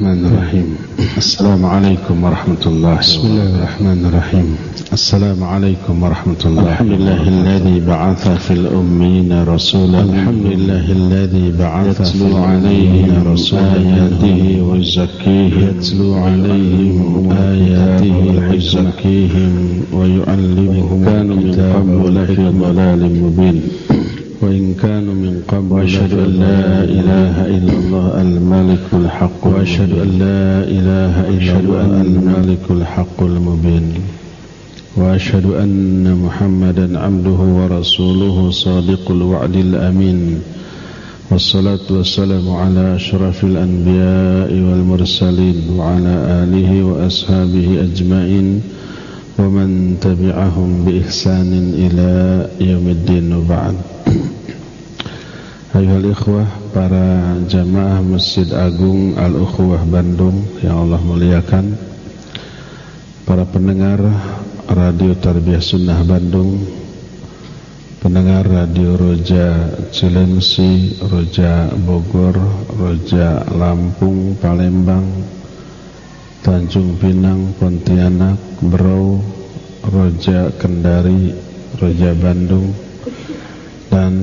Bismillahirrahmanirrahim. Assalamualaikum warahmatullahi wabarakatuh. Bismillahirrahmanirrahim. Assalamualaikum warahmatullahi wabarakatuh. Alhamdulillahilladzi ba'atha fil ummiyina rasulan. Alhamdulillahilladzi ba'atha fil ummiyina rasulan yahdihi wa yuzakkihim yatlu 'alaihim ayatihi wa yuzakkihim wa yu'allimuhum kanu min qablu lafi dhalalin mubin. وإن كانوا من قبل وأشهد أن لا إله إلا الله الملك الحق وأشهد أن لا إله إلا الله الملك الحق المبين وأشهد أن محمدا عبده ورسوله صادق الوعد الأمين والصلاة والسلام على أشرف الأنبياء والمرسلين وعلى آله وأصحابه أجمعين ومن تبعهم بإحسان إلى يوم الدين وبعد. Ayuhal ikhwah, para jamaah Masjid Agung Al-Ukhuwah Bandung yang Allah muliakan, para pendengar Radio Tarbiyah Sunnah Bandung, pendengar Radio Roja Cilengsi, Roja Bogor, Roja Lampung, Palembang, Tanjung Pinang, Pontianak, Berau, Roja Kendari, Roja Bandung, dan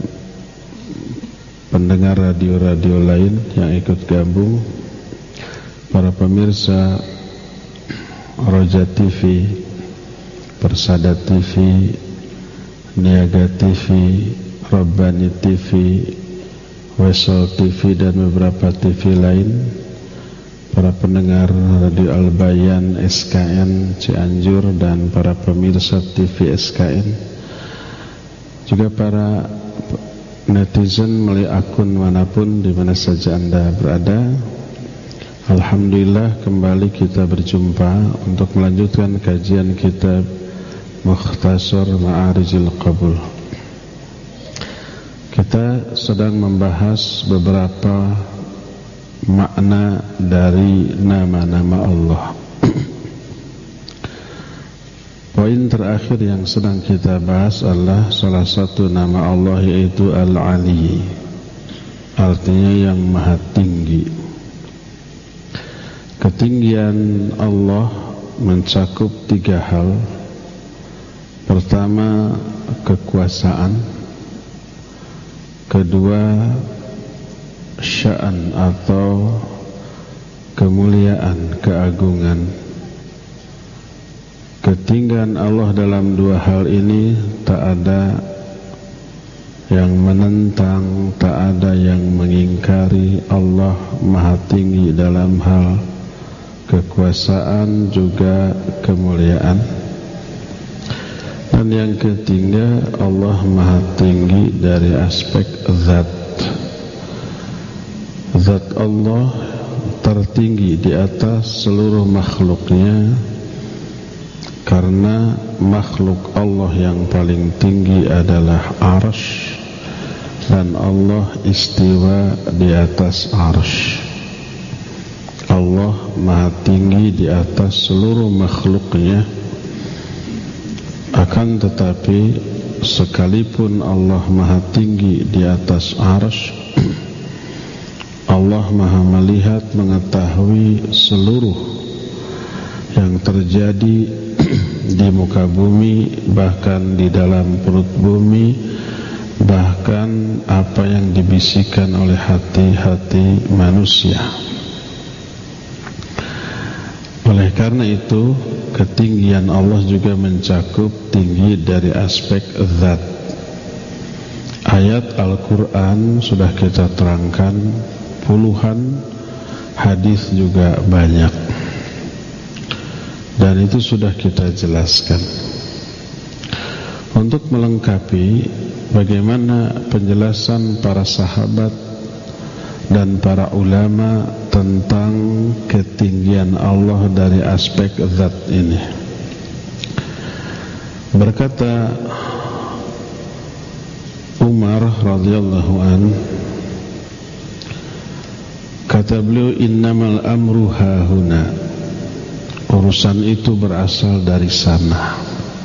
pendengar radio-radio lain yang ikut gabung, para pemirsa Roja TV, Persada TV, Niaga TV, Rabbani TV, Wesol TV, dan beberapa TV lain, para pendengar Radio Al-Bayan SKN Cianjur, dan para pemirsa TV SKN, juga para netizen melalui akun manapun di mana saja Anda berada. Alhamdulillah, kembali kita berjumpa untuk melanjutkan kajian kitab Mukhtasar Ma'arijil Qabul. Kita sedang membahas beberapa makna dari nama-nama Allah. Poin terakhir yang sedang kita bahas adalah salah satu nama Allah, yaitu Al-Ali, artinya yang maha tinggi. Ketinggian Allah mencakup tiga hal. Pertama, kekuasaan. Kedua, sya'an atau kemuliaan, keagungan. Ketinggian Allah dalam dua hal ini tak ada yang menentang, tak ada yang mengingkari. Allah maha tinggi dalam hal kekuasaan juga kemuliaan. Dan yang ketiga, Allah maha tinggi dari aspek zat. Zat Allah tertinggi di atas seluruh makhluknya, karena makhluk Allah yang paling tinggi adalah arsy, dan Allah istiwa di atas arsy. Allah maha tinggi di atas seluruh makhluknya. Akan tetapi sekalipun Allah maha tinggi di atas arsy, Allah maha melihat, mengetahui seluruh yang terjadi di muka bumi, bahkan di dalam perut bumi, bahkan apa yang dibisikkan oleh hati-hati manusia. Oleh karena itu, ketinggian Allah juga mencakup tinggi dari aspek zat. Ayat Al-Quran sudah kita terangkan puluhan, hadis juga banyak, dan itu sudah kita jelaskan. Untuk melengkapi bagaimana penjelasan para sahabat dan para ulama tentang ketinggian Allah dari aspek zat ini, berkata Umar radhiyallahu an, kata beliau, innamal amru hahuna, urusan itu berasal dari sana.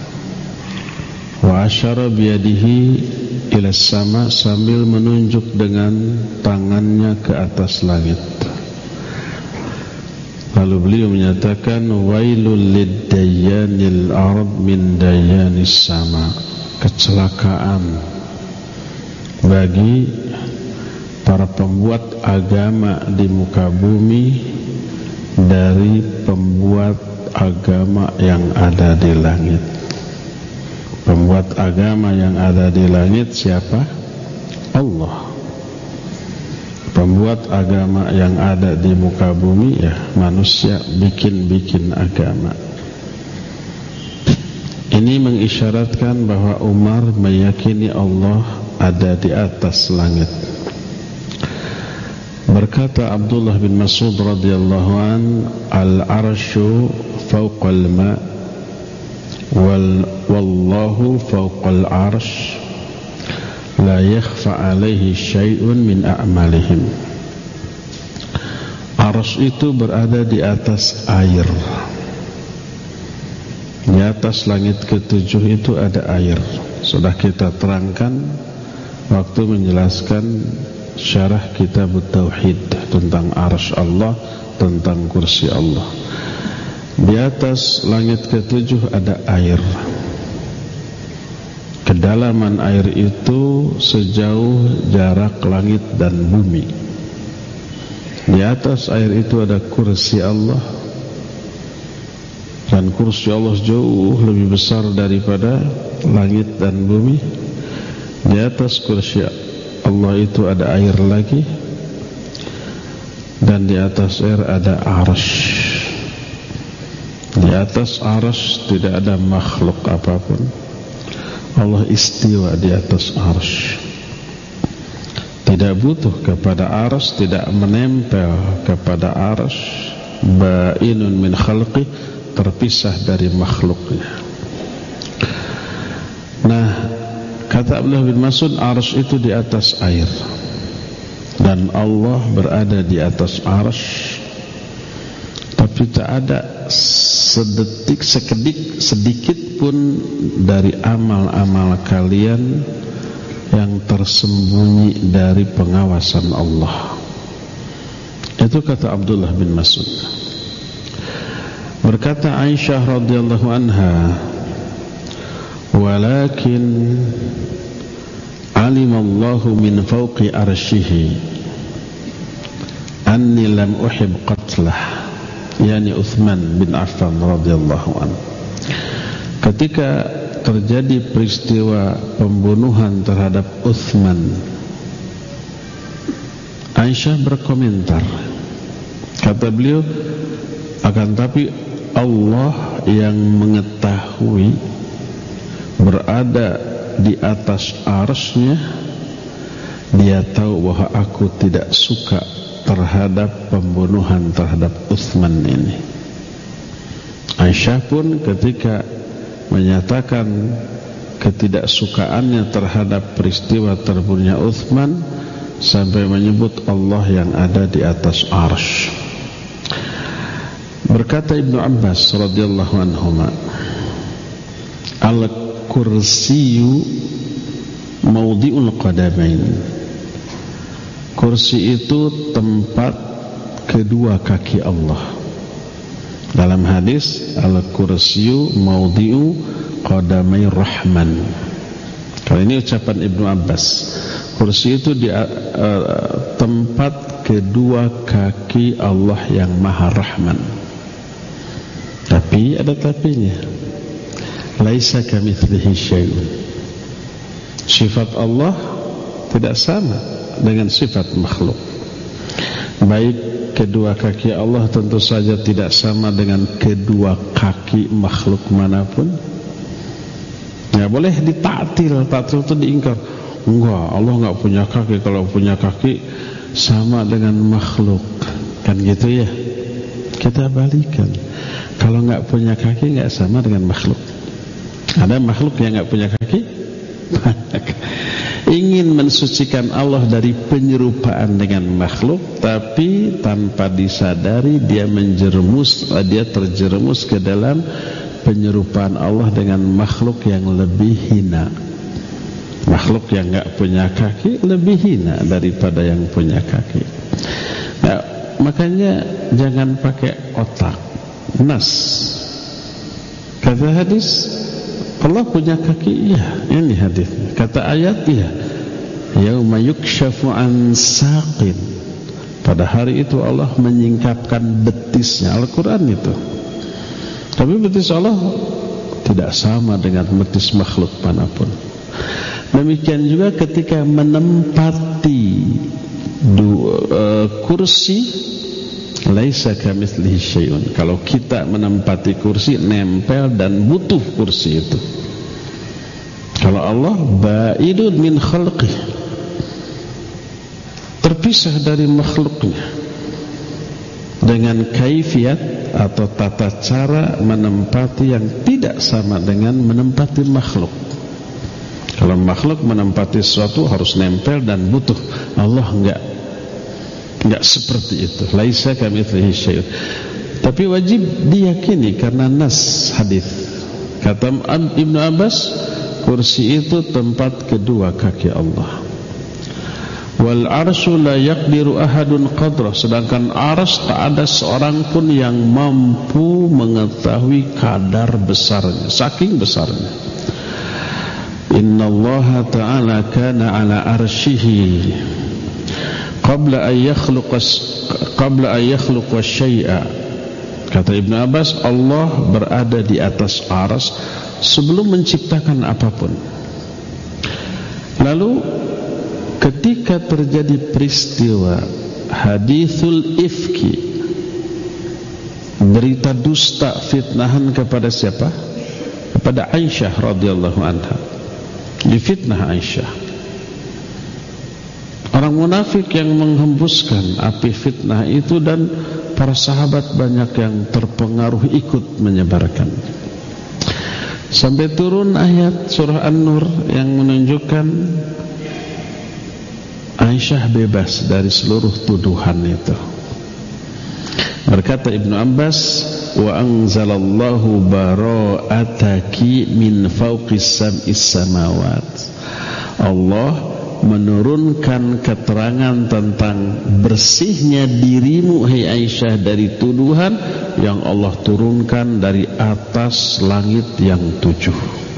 Wa asyara biyadihi ila sama, sambil menunjuk dengan tangannya ke atas langit. Lalu beliau menyatakan, wailul liddayanil ard min dayanis sama. Kecelakaan bagi para pembuat agama di muka bumi dari pembuat agama yang ada di langit. Pembuat agama yang ada di langit siapa? Allah. Pembuat agama yang ada di muka bumi ya manusia bikin agama. Ini mengisyaratkan bahwa Umar meyakini Allah ada di atas langit. Berkata Abdullah bin Mas'ud radhiyallahu an, al-arsyu fawqal ma' wallahu fawqal arsh la yakhfa alaihi syai'un min a'malihim. Arsy itu berada di atas air. Di atas langit ketujuh itu ada air. Sudah kita terangkan waktu menjelaskan syarah kitab Tauhid tentang arsy Allah, tentang kursi Allah. Di atas langit ketujuh ada air. Kedalaman air itu sejauh jarak langit dan bumi. Di atas air itu ada kursi Allah, dan kursi Allah jauh lebih besar daripada langit dan bumi. Di atas kursi Allah itu ada air lagi, dan di atas air ada arsy. Di atas arsy tidak ada makhluk apapun. Allah istiwa di atas arsy. Tidak butuh kepada arsy, tidak menempel kepada arsy. Ba'inun min khalqi, terpisah dari makhluknya. Nah, kata Abdullah bin Mas'ud, arsy itu di atas air, dan Allah berada di atas arsy. Tapi tak ada sedikit pun dari amal-amal kalian yang tersembunyi dari pengawasan Allah. Itu kata Abdullah bin Mas'ud. Berkata Aisyah radhiyallahu anha, walakin alimallahu min fawqi arsyihi anni lam uhib qatlah, yani Uthman bin Affan radhiyallahu anhu. Ketika terjadi peristiwa pembunuhan terhadap Uthman, Aisyah berkomentar, kata beliau, akan tapi Allah yang mengetahui berada di atas arsy-Nya, Dia tahu bahwa aku tidak suka terhadap pembunuhan terhadap Uthman ini. Aisyah pun ketika menyatakan ketidaksukaannya terhadap peristiwa terbunuhnya Uthman, sampai menyebut Allah yang ada di atas arsy. Berkata Ibnu Abbas radhiyallahu anhuma, al-kursiyu mawdi'ul qadamain. Kursi itu tempat kedua kaki Allah. Dalam hadis, al-kursiyu mawdi'u qadamai rahman. Kalau ini ucapan Ibnu Abbas, kursi itu di tempat kedua kaki Allah yang Maha Rahman. Tapi ada tapinya. Laisa kamitslihi syai'un. Sifat Allah tidak sama dengan sifat makhluk. Baik kedua kaki Allah tentu saja tidak sama dengan kedua kaki makhluk manapun. Ya boleh ditaktil, taktil itu diingkar. Enggak, Allah enggak punya kaki. Kalau punya kaki sama dengan makhluk, kan gitu ya. Kita balikan. Kalau enggak punya kaki enggak sama dengan makhluk. Ada makhluk yang enggak punya kaki? Ingin mensucikan Allah dari penyerupaan dengan makhluk, tapi tanpa disadari dia terjerumus ke dalam penyerupaan Allah dengan makhluk yang lebih hina. Makhluk yang enggak punya kaki lebih hina daripada yang punya kaki. Nah, makanya jangan pakai otak. Nas. Kata hadis, Allah punya kaki, iya, ini hadisnya. Kata ayat, iya, yauma yukshafu an saqin, pada hari itu Allah menyingkapkan betisnya. Al-Quran itu. Tapi betis Allah tidak sama dengan betis makhluk manapun. Demikian juga ketika menempati kursi, laisa kamitslihi syai'un. Kalau kita menempati kursi, nempel dan butuh kursi itu. Kalau Allah ba'idun min khalqih, terpisah dari makhluknya dengan kaifiyat atau tata cara menempati yang tidak sama dengan menempati makhluk. Kalau makhluk menempati sesuatu harus nempel dan butuh. Allah enggak seperti itu. Laisa kamitslihi syai'un. Tapi wajib diyakini karena nas hadis. Kata Ibnu Abbas, kursi itu tempat kedua kaki Allah. Wal arsyu la yaqdiru ahadun qadrah, sedangkan arsy tak ada seorang pun yang mampu mengetahui kadar besarnya, saking besarnya. Innallaha ta'ala kana ala arsyihi qabla an yakhluqa syai'a. Kata Ibnu Abbas, Allah berada di atas arsy sebelum menciptakan apapun. Lalu ketika terjadi peristiwa hadithul ifki, berita dusta, fitnahan kepada siapa? Kepada Aisyah radhiyallahu anha. Difitnah Aisyah. Orang munafik yang menghembuskan api fitnah itu, dan para sahabat banyak yang terpengaruh ikut menyebarkan. Sampai turun ayat surah An-Nur yang menunjukkan Aisyah bebas dari seluruh tuduhan itu. Berkata Ibnu Abbas, wa anzalallahu bara'ataki min fawqis sab'is samawat. Allah menurunkan keterangan tentang bersihnya dirimu, hai Aisyah, dari tuduhan yang Allah turunkan dari atas langit yang 7.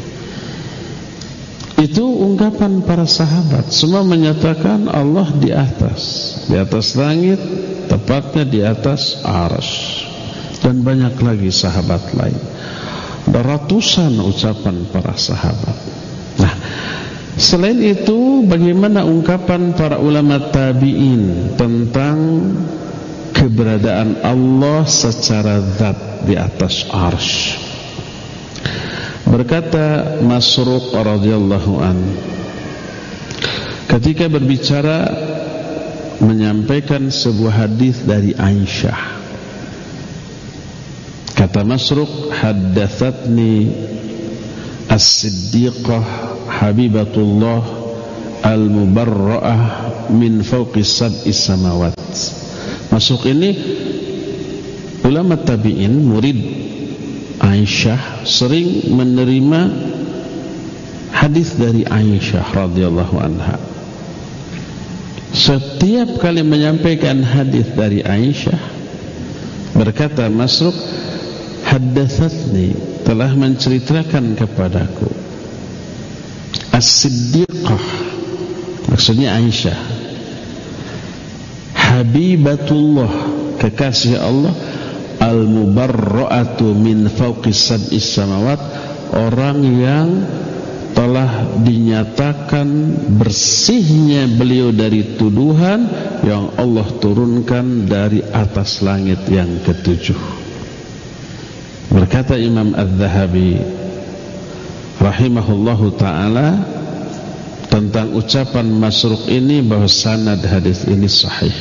Itu ungkapan para sahabat. Semua menyatakan Allah di atas langit, tepatnya di atas arsy. Dan banyak lagi sahabat lain. Ada ratusan ucapan para sahabat. Nah, selain itu, bagaimana ungkapan para ulama tabi'in tentang keberadaan Allah secara zat di atas arsy? Berkata Masruq radhiyallahu an, ketika berbicara menyampaikan sebuah hadis dari Aisyah, kata Masruq, haddatsatni as-siddiqah habibatullah al-mubarra'ah min fawqis sab'is samawat. Masruq ini ulama tabi'in, murid Aisyah, sering menerima hadis dari Aisyah radhiyallahu anha. Setiap kali menyampaikan hadis dari Aisyah, berkata Masruq, haddatsatni, telah menceritakan kepadaku, as-siddiqah, maksudnya Aisyah, habibatullah, kekasih Allah, al-mubarra'atu min fawqis sab'is samawat, orang yang telah dinyatakan bersihnya beliau dari tuduhan yang Allah turunkan dari atas langit yang ke-7. Berkata Imam Az-Zahabi rahimahullahu ta'ala tentang ucapan Masruq ini, bahwa sanad hadis ini sahih.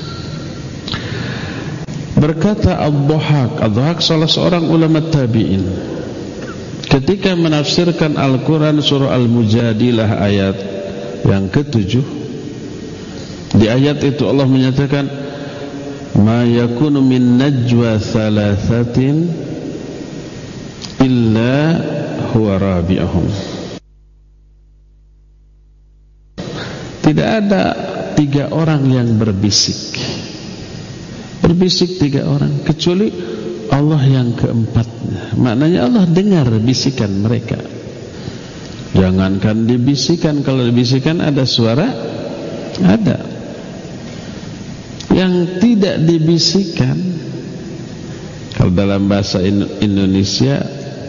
Berkata Ad-Dhahhak salah seorang ulama tabi'in, ketika menafsirkan Al-Quran surah Al-Mujadilah ayat yang ke-7, di ayat itu Allah menyatakan, ma yakunu min najwa thalathatin illa huwa rabi'ahum. Tidak ada 3 orang yang berbisik Berbisik 3 orang, kecuali Allah yang keempatnya. Maknanya Allah dengar bisikan mereka. Jangankan dibisikan, kalau dibisikan ada suara, ada. Yang tidak dibisikan, kalau dalam bahasa Indonesia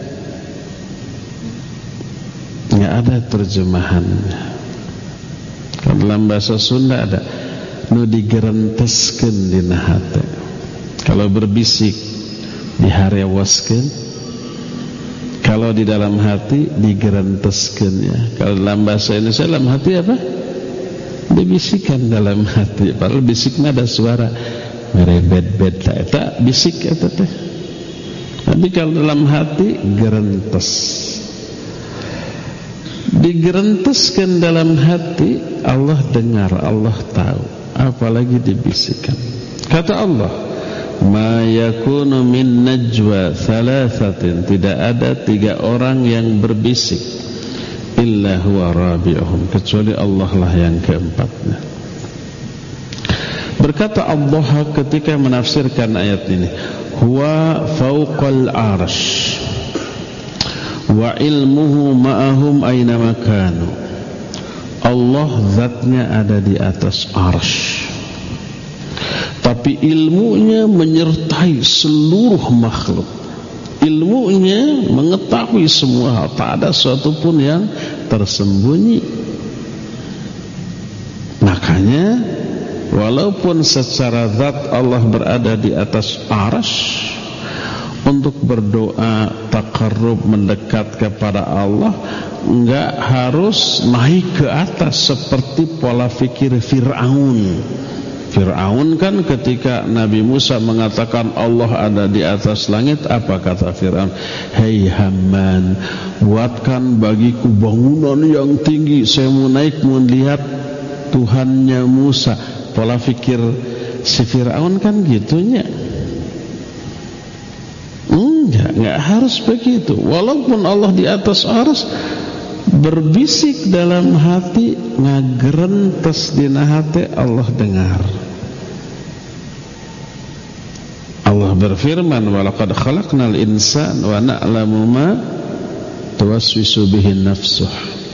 nggak ada terjemahannya. Kalau dalam bahasa Sunda ada nu digerenteskeun dina hate. Kalau berbisik diharewaskeun, kalau di dalam hati digerenteskeun ya. Kalau dalam bahasa Indonesia dalam hati apa? Dibisikan dalam hati. Padahal bisik mah ada suara merebet-bet eta bisik eta teh. Tapi kalau dalam hati gerentes. Digerenteskan dalam hati, Allah dengar, Allah tahu, apalagi dibisikkan. Kata Allah, ma yakunu min najwa thalathatin, tidak ada 3 orang yang berbisik illa huwa rabi'uhum, kecuali Allah lah yang keempatnya. Berkata Allah ketika menafsirkan ayat ini, huwa fawqal arsh wa ilmuhu ma'ahum aina makanu. Allah zatnya ada di atas arsy, tapi ilmunya menyertai seluruh makhluk. Ilmunya mengetahui semua hal, tak ada suatu pun yang tersembunyi. Makanya walaupun secara zat Allah berada di atas arsy, untuk berdoa taqarrub, mendekat kepada Allah, enggak harus naik ke atas seperti pola fikir Fir'aun. Fir'aun kan ketika Nabi Musa mengatakan Allah ada di atas langit, apa kata Fir'aun? Hei Haman, buatkan bagiku bangunan yang tinggi, saya mau naik mau lihat Tuhannya Musa. Pola fikir si Fir'aun kan gitunya. Enggak harus begitu. Walaupun Allah di atas arsy, berbisik dalam hati, ngagerentes dina hati, Allah dengar. Allah berfirman, walaqad khalaqnal insana wa na'lamu ma tuwaswisu bihi nafsuh.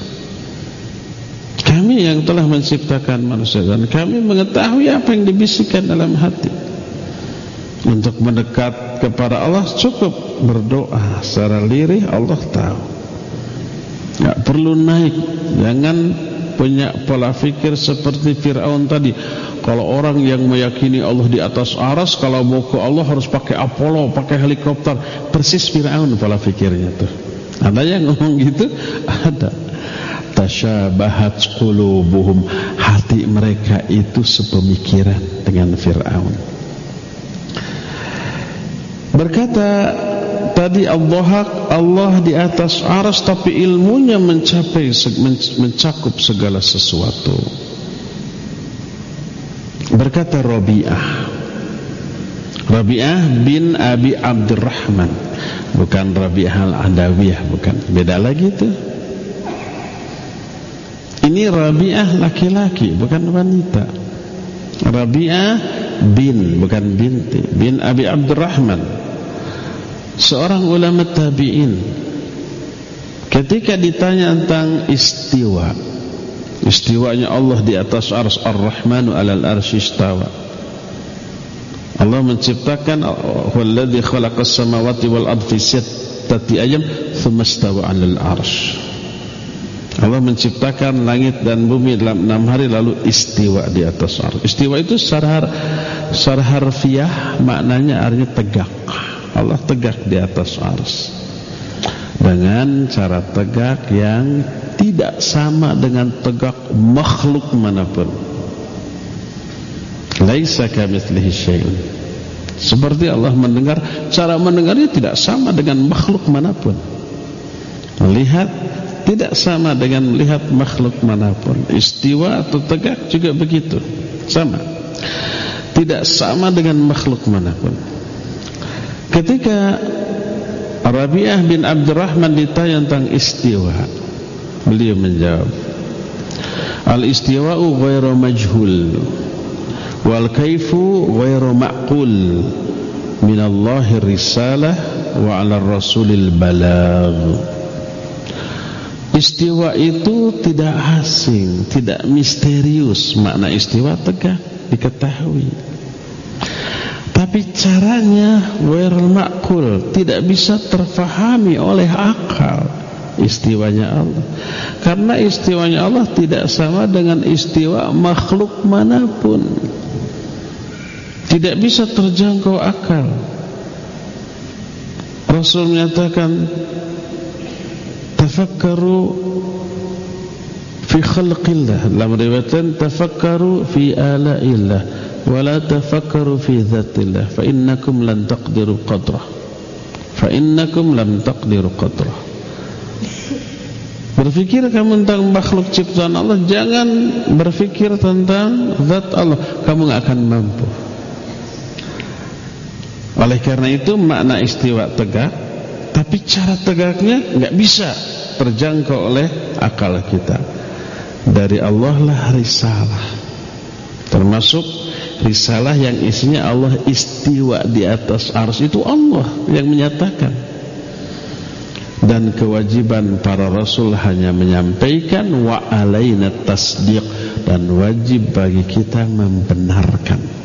Kami yang telah menciptakan manusia dan kami mengetahui apa yang dibisikkan dalam hati. Untuk mendekat kepada Allah cukup berdoa secara lirih, Allah tahu. Tidak perlu naik. Jangan punya pola fikir seperti Fir'aun tadi. Kalau orang yang meyakini Allah di atas arsy, kalau mau ke Allah harus pakai Apollo, pakai helikopter. Persis Fir'aun pola fikirnya tuh. Ada yang ngomong gitu? Ada. Tasyabahat qulubuhum, hati mereka itu sepemikiran dengan Fir'aun. Berkata tadi Allah di atas arsy, tapi ilmunya mencakup segala sesuatu. Berkata Rabi'ah bin Abi Abdurrahman, bukan Rabi'ah al-Adawiyah, bukan, beda lagi itu. Ini Rabi'ah laki-laki, bukan wanita. Rabi'ah bin, bukan binti, bin Abi Abdurrahman, seorang ulama tabi'in. Ketika ditanya tentang istiwanya Allah di atas arsy, Ar-Rahmanu 'alal arsy istawa. Allah menciptakan, huwallazi khalaqas samawati wal arda fi sittati ayyam tsumma istawa 'alal arsy. Allah menciptakan langit dan bumi dalam 6 hari lalu istiwa di atas arsy. Istiwa itu secara harfiah maknanya artinya tegak. Allah tegak di atas arsy dengan cara tegak yang tidak sama dengan tegak makhluk manapun. Laisa kamitslihi syai'un. Seperti Allah mendengar, cara mendengarnya tidak sama dengan makhluk manapun. Melihat tidak sama dengan melihat makhluk manapun. Istiwa atau tegak juga begitu, sama. Tidak sama dengan makhluk manapun. Ketika Rabi'ah bin Abdurrahman ditanya tentang istiwa, beliau menjawab, al-istiwa'u ghairu majhul wal kaifu ghairu ma'qul minallahi risalah wa 'ala rasulil balagh. Istiwa itu tidak asing, tidak misterius. Makna istiwa tegak, diketahui. Tapi caranya ghairul ma'qul, tidak bisa terfahami oleh akal istiwanya Allah. Karena istiwanya Allah tidak sama dengan istiwa makhluk manapun. Tidak bisa terjangkau akal. Rasul menyatakan, tafakkaru fi khalqillah, dalam riwayat tafakkaru fi ala'illah wa la tafakkaru fi dzatillah fa innakum lan taqdiru qadrah, fa innakum lam taqdiru qadrah. Berfikir kamu tentang makhluk ciptaan Allah, jangan berfikir tentang zat Allah, kamu gak akan mampu. Oleh karena itu makna istiwa tegak, tapi cara tegaknya gak bisa terjangkau oleh akal kita. Dari Allah lah risalah, termasuk risalah yang isinya Allah istiwa di atas arsy, itu Allah yang menyatakan. Dan kewajiban para rasul hanya menyampaikan, wa alaina tasdiq, dan wajib bagi kita membenarkan.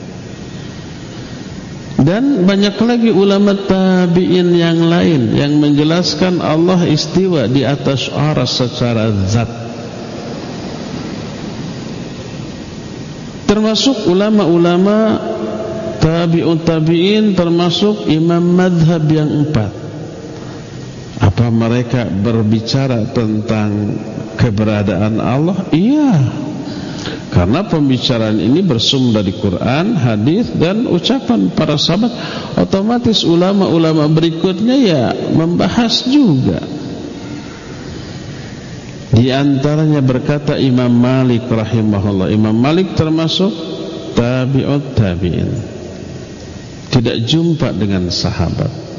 Dan banyak lagi ulama tabi'in yang lain yang menjelaskan Allah istiwa di atas arsy secara zat. Termasuk ulama-ulama tabi'ut tabi'in, termasuk imam madhab yang 4. Apa mereka berbicara tentang keberadaan Allah? Iya. Karena pembicaraan ini bersumber dari Quran, hadis, dan ucapan para sahabat. Otomatis ulama-ulama berikutnya ya membahas juga. Di antaranya berkata Imam Malik rahimahullah. Imam Malik termasuk tabi'ut tabi'in, tidak jumpa dengan sahabat.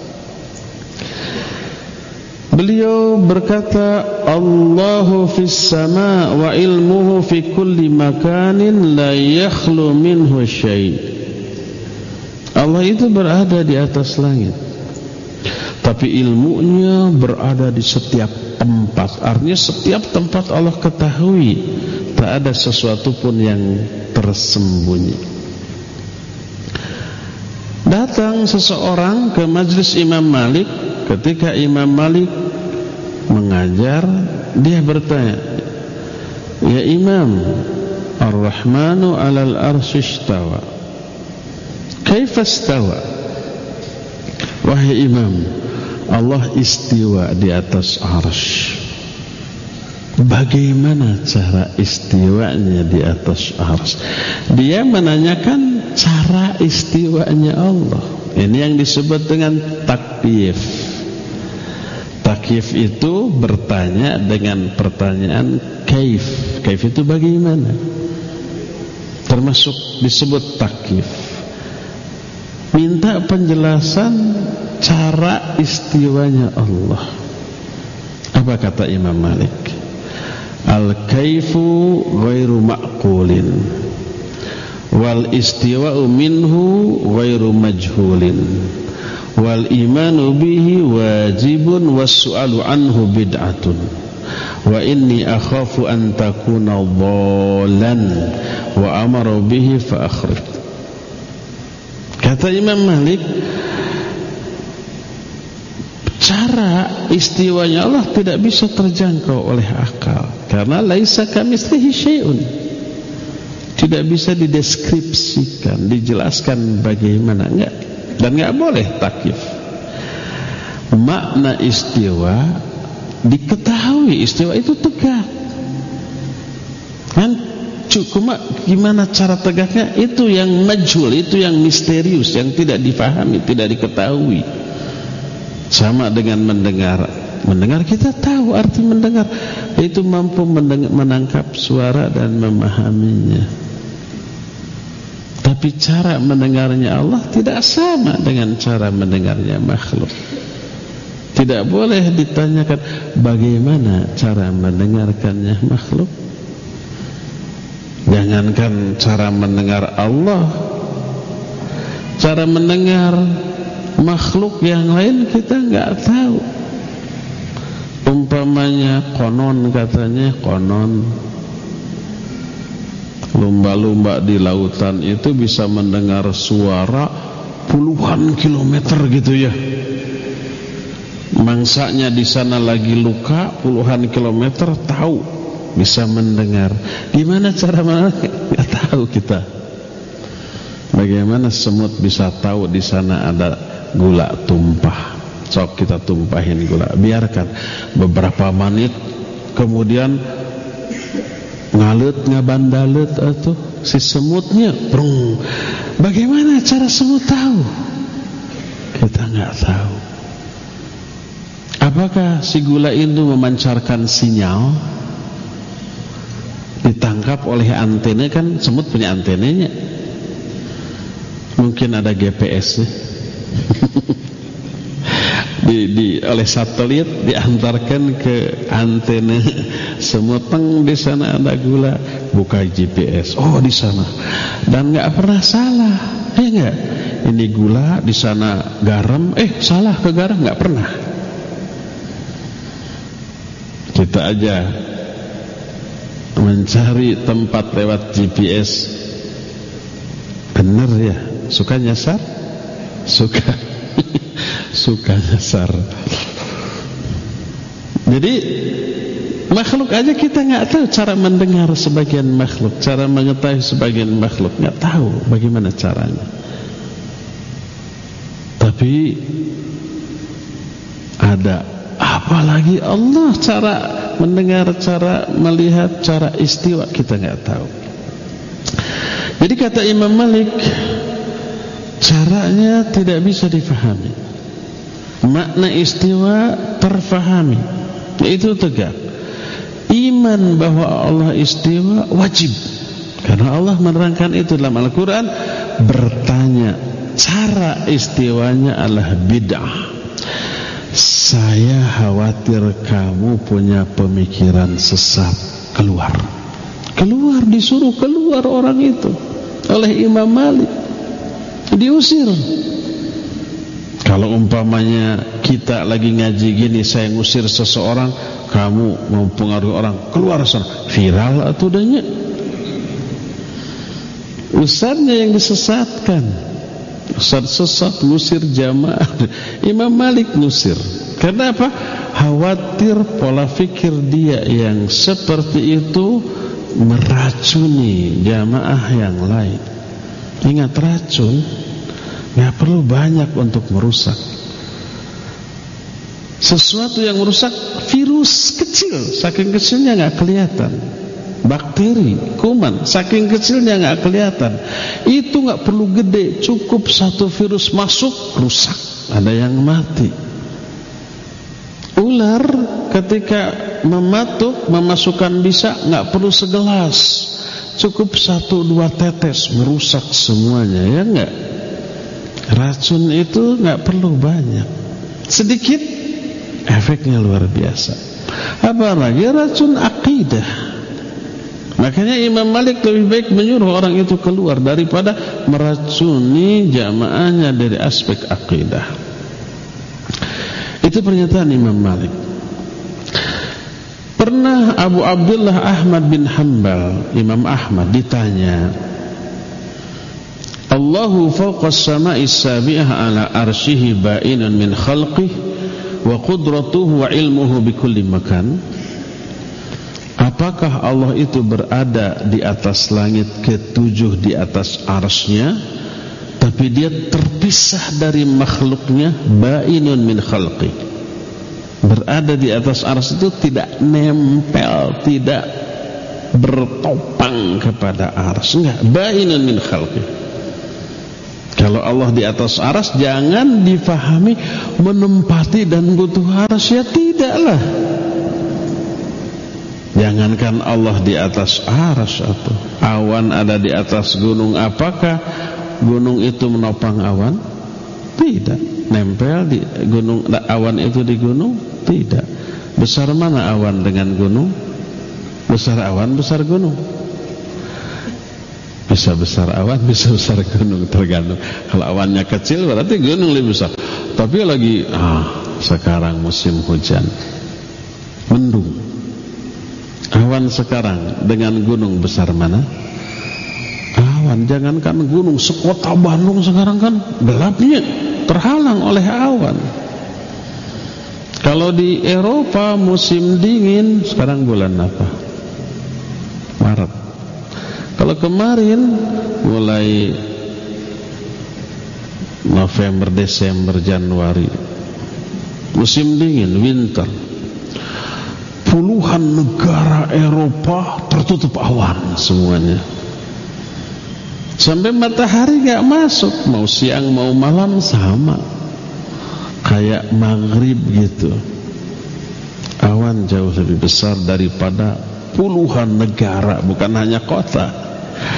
Beliau berkata, Allahu fis sama wa ilmuhu fi kulli makanin la yakhlu minhu syai'. Allah itu berada di atas langit, tapi ilmunya berada di setiap tempat. Artinya setiap tempat Allah ketahui, tak ada sesuatu pun yang tersembunyi. Datang seseorang ke majlis Imam Malik. Ketika Imam Malik mengajar, dia bertanya, ya Imam, Ar-Rahmanu 'alal arsy istawa, kaifa istawa? Wahai Imam, Allah istiwa di atas arsy. Bagaimana cara istiwanya di atas arsy? Dia menanyakan cara istiwanya Allah. Ini yang disebut dengan takyif. Takyif itu bertanya dengan pertanyaan kaif. Kaif itu bagaimana? Termasuk disebut takyif. Minta penjelasan cara istiwanya Allah. Apa kata Imam Malik? Al-kaifu ghairu ma'qulin, wal istiwa'u minhu ghairu majhulin, wal imanu bihi wajibun, was su'alu anhu bid'atun, wa inni akhafu an takuna dhalan wa amara bihi fa akhrij. Kata Imam Malik, cara istiwanya Allah tidak bisa terjangkau oleh akal, karena laisa kamitslihi syai'un. Tidak bisa dideskripsikan, dijelaskan bagaimana, enggak. Dan enggak boleh takyif. Makna istiwa diketahui, istiwa itu tegak. Kan cuma gimana cara tegaknya, itu yang majhul, itu yang misterius, yang tidak difahami, tidak diketahui. Sama dengan mendengar. Mendengar, kita tahu arti mendengar, itu mampu menangkap suara dan memahaminya. Tapi cara mendengarnya Allah tidak sama dengan cara mendengarnya makhluk. Tidak boleh ditanyakan bagaimana cara mendengarkannya makhluk. Jangankan cara mendengar Allah, cara mendengar makhluk yang lain kita nggak tahu. Umpamanya konon, katanya konon lumba-lumba di lautan itu bisa mendengar suara puluhan kilometer gitu ya. Mangsanya di sana lagi luka, puluhan kilometer tahu, bisa mendengar. Gimana cara mana? Nggak tahu kita. Bagaimana semut bisa tahu di sana ada gula tumpah? Sok kita tumpahin gula. Biarkan beberapa menit, kemudian ngalut ngabandalut atau si semutnya, brung. Bagaimana cara semut tahu? Kita nggak tahu. Apakah si gula itu memancarkan sinyal? Ditangkap oleh antena, kan semut punya antenanya. Mungkin ada GPS-nya. oleh satelit diantarkan ke antena semut, di sana ada gula, buka GPS, oh di sana, dan nggak pernah salah, nggak, ini gula, di sana garam, salah ke garam, nggak pernah. Kita aja mencari tempat lewat GPS, bener ya, suka nyasar, suka nyasar. Jadi makhluk aja kita nggak tahu cara mendengar sebagian makhluk, cara mengetahui sebagian makhluk nggak tahu bagaimana caranya. Tapi ada apalagi Allah, cara mendengar, cara melihat, cara istiwa kita nggak tahu. Jadi kata Imam Malik, caranya tidak bisa difahami. Makna istiwa terfahami, itu tegak. Iman bahwa Allah istiwa wajib, karena Allah menerangkan itu dalam Al-Quran. Bertanya cara istiwanya adalah bid'ah. Saya khawatir kamu punya pemikiran sesat. Keluar, disuruh keluar orang itu oleh Imam Malik, diusir. Kalau umpamanya kita lagi ngaji gini, saya ngusir seseorang, kamu mempengaruhi orang, keluar sana, viral atau danya. Ustadznya yang disesatkan, ustadz sesat ngusir jamaah. Imam Malik ngusir. Karena apa? Khawatir pola fikir dia yang seperti itu meracuni jamaah yang lain. Ingat, racun nggak perlu banyak untuk merusak. Sesuatu yang merusak, virus kecil, saking kecilnya nggak kelihatan. Bakteri, kuman, saking kecilnya nggak kelihatan. Itu nggak perlu gede, cukup satu virus masuk, rusak, ada yang mati. Ular ketika mematuk, memasukkan bisa, nggak perlu segelas, cukup 1-2 tetes, merusak semuanya, ya nggak? Racun itu nggak perlu banyak, sedikit efeknya luar biasa. Apalagi racun akidah. Makanya Imam Malik lebih baik menyuruh orang itu keluar daripada meracuni jamaahnya dari aspek akidah. Itu pernyataan Imam Malik. Pernah Abu Abdullah Ahmad bin Hanbal, Imam Ahmad, ditanya, Allahu fawqas sama'is sabi'ah ala arsyihi ba'inun min khalqih wa qudratuhu wa ilmuhu bikulli makan. Apakah Allah itu berada di atas langit ketujuh, di atas arsy-Nya, tapi dia terpisah dari makhluknya, ba'inun min khalqih. Berada di atas arsy itu tidak nempel, tidak bertopang kepada arsy, enggak, ba'inun min khalqih. Kalau Allah di atas arsy, jangan difahami menempati dan butuh arsy, ya tidaklah. Jangankan Allah di atas arsy, atau awan ada di atas gunung, apakah gunung itu menopang awan? Tidak. Nempel di gunung, awan itu di gunung? Tidak. Besar mana awan dengan gunung? Besar awan, besar gunung. Bisa besar awan, bisa besar gunung, tergantung. Kalau awannya kecil berarti gunung lebih besar. Tapi lagi sekarang musim hujan, mendung. Awan sekarang dengan gunung besar mana? Awan. Jangankan gunung, sekota Bandung sekarang kan gelapnya, terhalang oleh awan. Kalau di Eropa musim dingin, sekarang bulan apa? Maret. Kalau kemarin mulai November, Desember, Januari, musim dingin, winter, puluhan negara Eropa tertutup awan semuanya. Sampai matahari gak masuk, mau siang mau malam sama, kayak maghrib gitu. Awan jauh lebih besar daripada puluhan negara, bukan hanya kota.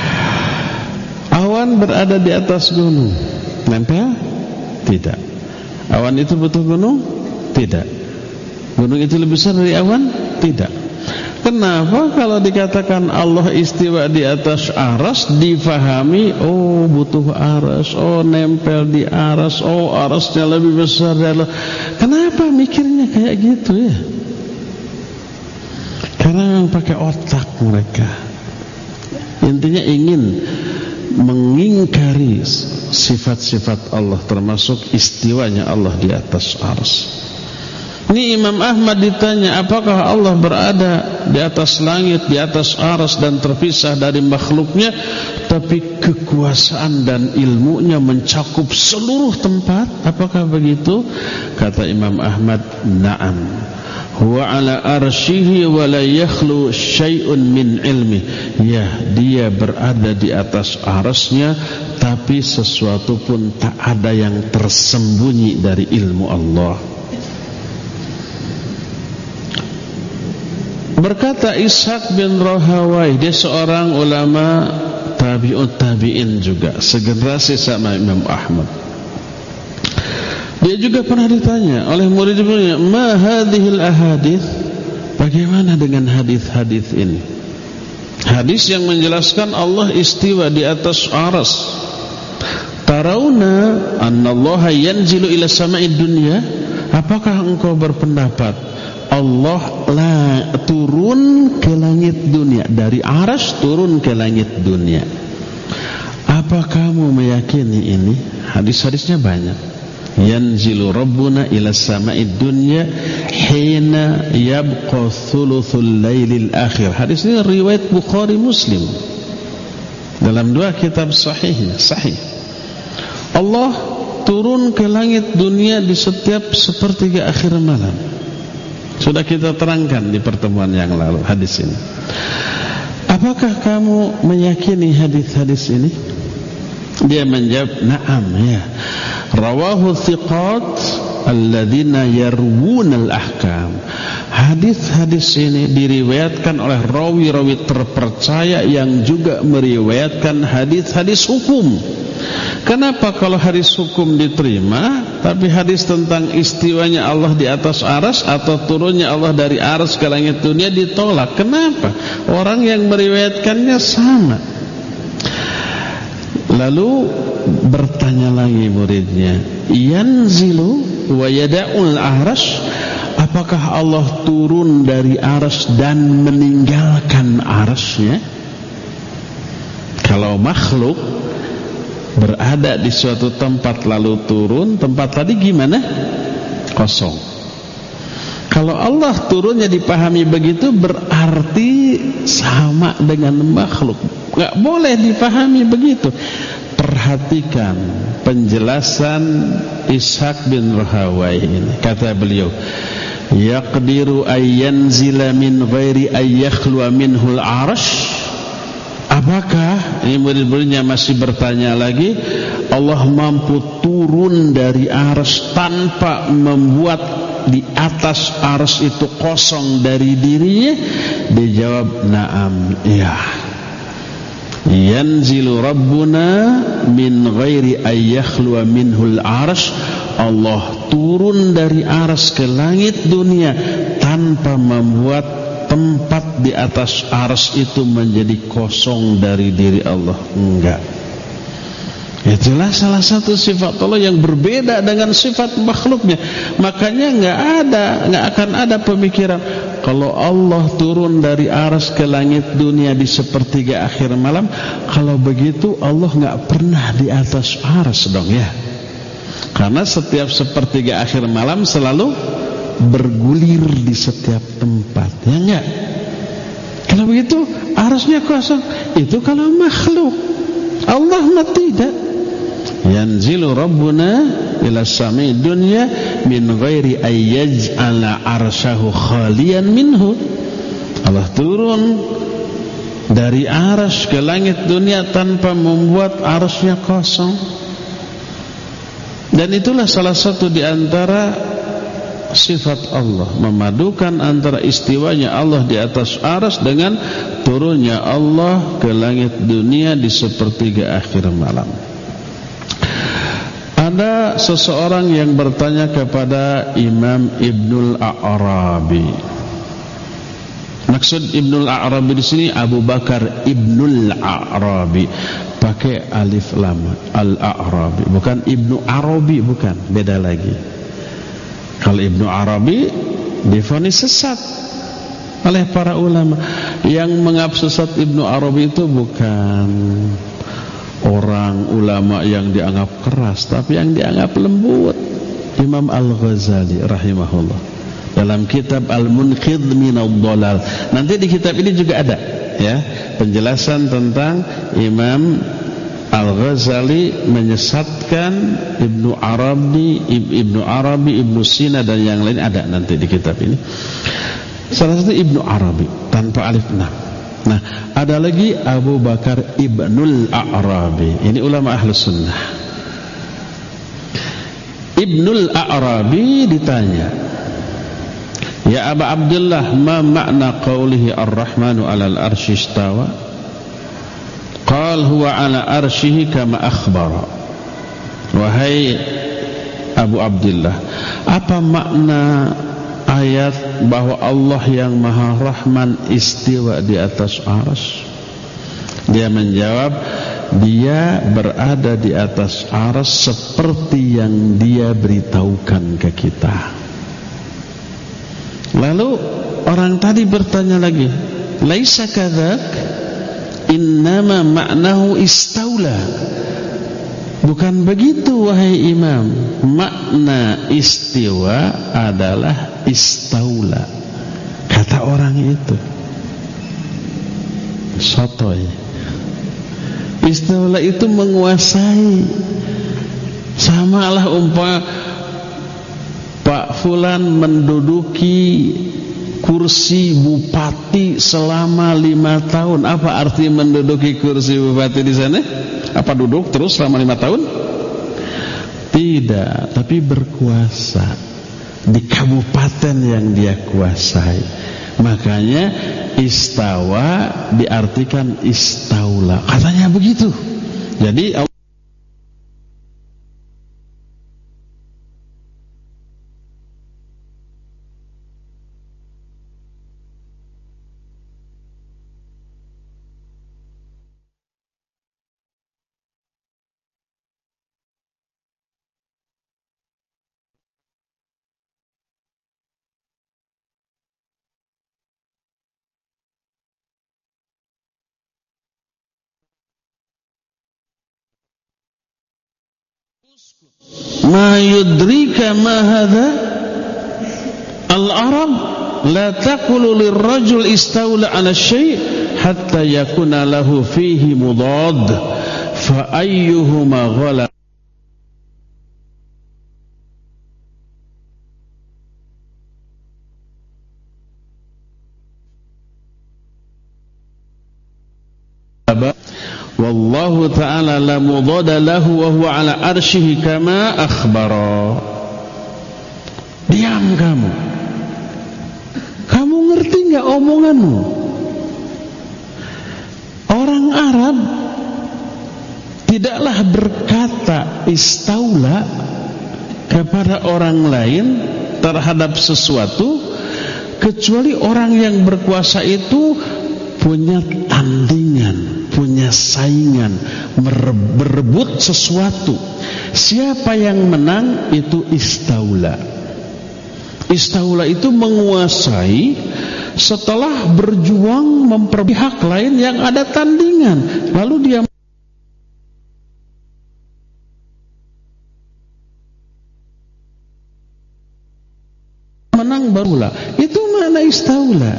Awan berada di atas gunung, nempel? Tidak. Awan itu butuh gunung? Tidak. Gunung itu lebih besar dari awan? Tidak. Kenapa kalau dikatakan Allah istiwa di atas aras, difahami, oh butuh aras, oh nempel di aras, oh arasnya lebih besar dari Allah. Kenapa mikirnya kayak gitu ya? Karena yang pakai otak mereka. Intinya ingin mengingkari sifat-sifat Allah, termasuk istiwanya Allah di atas arsy. Ini Imam Ahmad ditanya, apakah Allah berada di atas langit, di atas arsy dan terpisah dari makhluknya, tapi kekuasaan dan ilmunya mencakup seluruh tempat? Apakah begitu? Kata Imam Ahmad, na'am. Huwa ala arsyihi wa la yakhlu syai'un min ilmi. Ya, dia berada di atas arsy-Nya, tapi sesuatu pun tak ada yang tersembunyi dari ilmu Allah. Berkata Ishaq bin Rahawai, dia seorang ulama tabi'ut tabi'in juga, segenerasi sama Imam Ahmad. Dia juga pernah ditanya oleh murid-muridnya, ma hadhil ahadits, bagaimana dengan hadis-hadis ini? Hadis yang menjelaskan Allah istiwa di atas arsy. Tarawna annallaha yanzilu ila sama'id dunya, apakah engkau berpendapat Allah turun ke langit dunia, dari arsy turun ke langit dunia? Apa kamu meyakini ini? Hadis-hadisnya banyak. Yanzilu Rabbuna ila sama'id dunya hina yabqa thuluthul lailil akhir. Hadis ini riwayat Bukhari Muslim dalam dua kitab sahihnya. Sahih. Allah turun ke langit dunia di setiap sepertiga akhir malam. Sudah kita terangkan di pertemuan yang lalu hadis ini. Apakah kamu meyakini hadis-hadis ini? Dia menjawab, na'am, ya. Rawahu thiqat alladzina yarwunal ahkam. Hadis-hadis ini diriwayatkan oleh rawi-rawi terpercaya yang juga meriwayatkan hadis-hadis hukum. Kenapa kalau hadis hukum diterima, tapi hadis tentang istiwanya Allah di atas arsy atau turunnya Allah dari arsy ke langit dunia ditolak? Kenapa? Orang yang meriwayatkannya sama. Lalu bertanya lagi muridnya, yanzilu wa yada'ul arsy, apakah Allah turun dari arsy dan meninggalkan arsy-Nya? Kalau makhluk berada di suatu tempat lalu turun, tempat tadi gimana? Kosong. Kalau Allah turunnya dipahami begitu, berarti sama dengan makhluk. Gak boleh dipahami begitu. Perhatikan penjelasan Ishaq bin Rahawai ini. Kata beliau, yaqdiru ayyanzila min ghairi ayyakhluwa minhul arsy. Apakah, ini murid-muridnya masih bertanya lagi, Allah mampu turun dari arsy tanpa membuat di atas arsy itu kosong dari dirinya? Dijawab, na'am, ya. Yanzilu Rabbuna min ghairi ayyakhluwa minhul arsy. Allah turun dari arsy ke langit dunia tanpa membuat tempat di atas arsy itu menjadi kosong dari diri Allah. Enggak. Itulah salah satu sifat Allah yang berbeda dengan sifat makhluknya. Makanya nggak akan ada pemikiran kalau Allah turun dari arsy ke langit dunia di sepertiga akhir malam, kalau begitu Allah nggak pernah di atas arsy dong ya. Karena setiap sepertiga akhir malam selalu bergulir di setiap tempat, ya enggak? Kalau begitu arsy-nya kosong. Itu kalau makhluk. Allah mah tidak. Yanzilu Rabbuna ila samai dunya min ghairi ayyaj'ala arsyahu khalian minhu. Allah turun dari arsy ke langit dunia tanpa membuat arsy-nya kosong. Dan itulah salah satu di antara sifat Allah, memadukan antara istiwanya Allah di atas arsy dengan turunnya Allah ke langit dunia di sepertiga akhir malam. Ada seseorang yang bertanya kepada Imam Ibnul A'rabi. Maksud Ibnul A'rabi di sini Abu Bakar Ibnul A'rabi, pakai alif lam, Al-A'rabi, bukan Ibnu Arabi, bukan, beda lagi. Kalau Ibnu Arabi divonis sesat oleh para ulama. Yang menganggap sesat Ibnu Arabi itu bukan orang ulama yang dianggap keras, tapi yang dianggap lembut. Imam Al-Ghazali rahimahullah dalam kitab Al-Munqidh Minadh-Dhalal. Nanti di kitab ini juga ada ya penjelasan tentang Imam Al-Ghazali menyesatkan Ibnu Arabi, Ibnu Sina dan yang lain, ada nanti di kitab ini. Salah satu Ibnu Arabi tanpa alif lam. Nah, ada lagi Abu Bakar Ibnul A'rabi. Ini ulama Ahlus Sunnah. Ibnul A'rabi ditanya, "Ya Aba Abdullah, ma makna qawlihi ar-Rahmanu 'alal arsy istawa?" Qal huwa 'ala arsyihi kama akhbara. Wahai Abu Abdullah, apa makna ayat bahwa Allah yang Maha Rahman istiwa di atas arsy? Dia menjawab, dia berada di atas arsy seperti yang dia beritahukan ke kita. Lalu orang tadi bertanya lagi, laisa kadzak, innama ma'nahu istaula. Bukan begitu wahai Imam. Makna istiwa adalah istaula, kata orang itu. Sotoy. Istaula itu menguasai. Samalah umpama Pak Fulan menduduki kursi bupati selama 5 tahun. Apa arti menduduki kursi bupati di sana? Apa duduk terus selama 5 tahun? Tidak, tapi berkuasa di kabupaten yang dia kuasai. Makanya istawa diartikan istaula, katanya begitu. Jadi ma yudrika ma hadha al-arab la taqulu lirrajul istawla 'ala syai' hatta yakuna lahu fihi mudad fa ayyuhuma ghala wallahu ta'ala la mudada lahu wa huwa ala arsyihi kama akhbara. Diam kamu. Kamu ngerti enggak omonganmu? Orang Arab tidaklah berkata istaula kepada orang lain terhadap sesuatu kecuali orang yang berkuasa itu punya tandingan, punya saingan, berebut sesuatu. Siapa yang menang itu istaula. Istaula itu menguasai setelah berjuang memperoleh hak lain yang ada tandingan, lalu dia menang barulah. Itu makna istaula.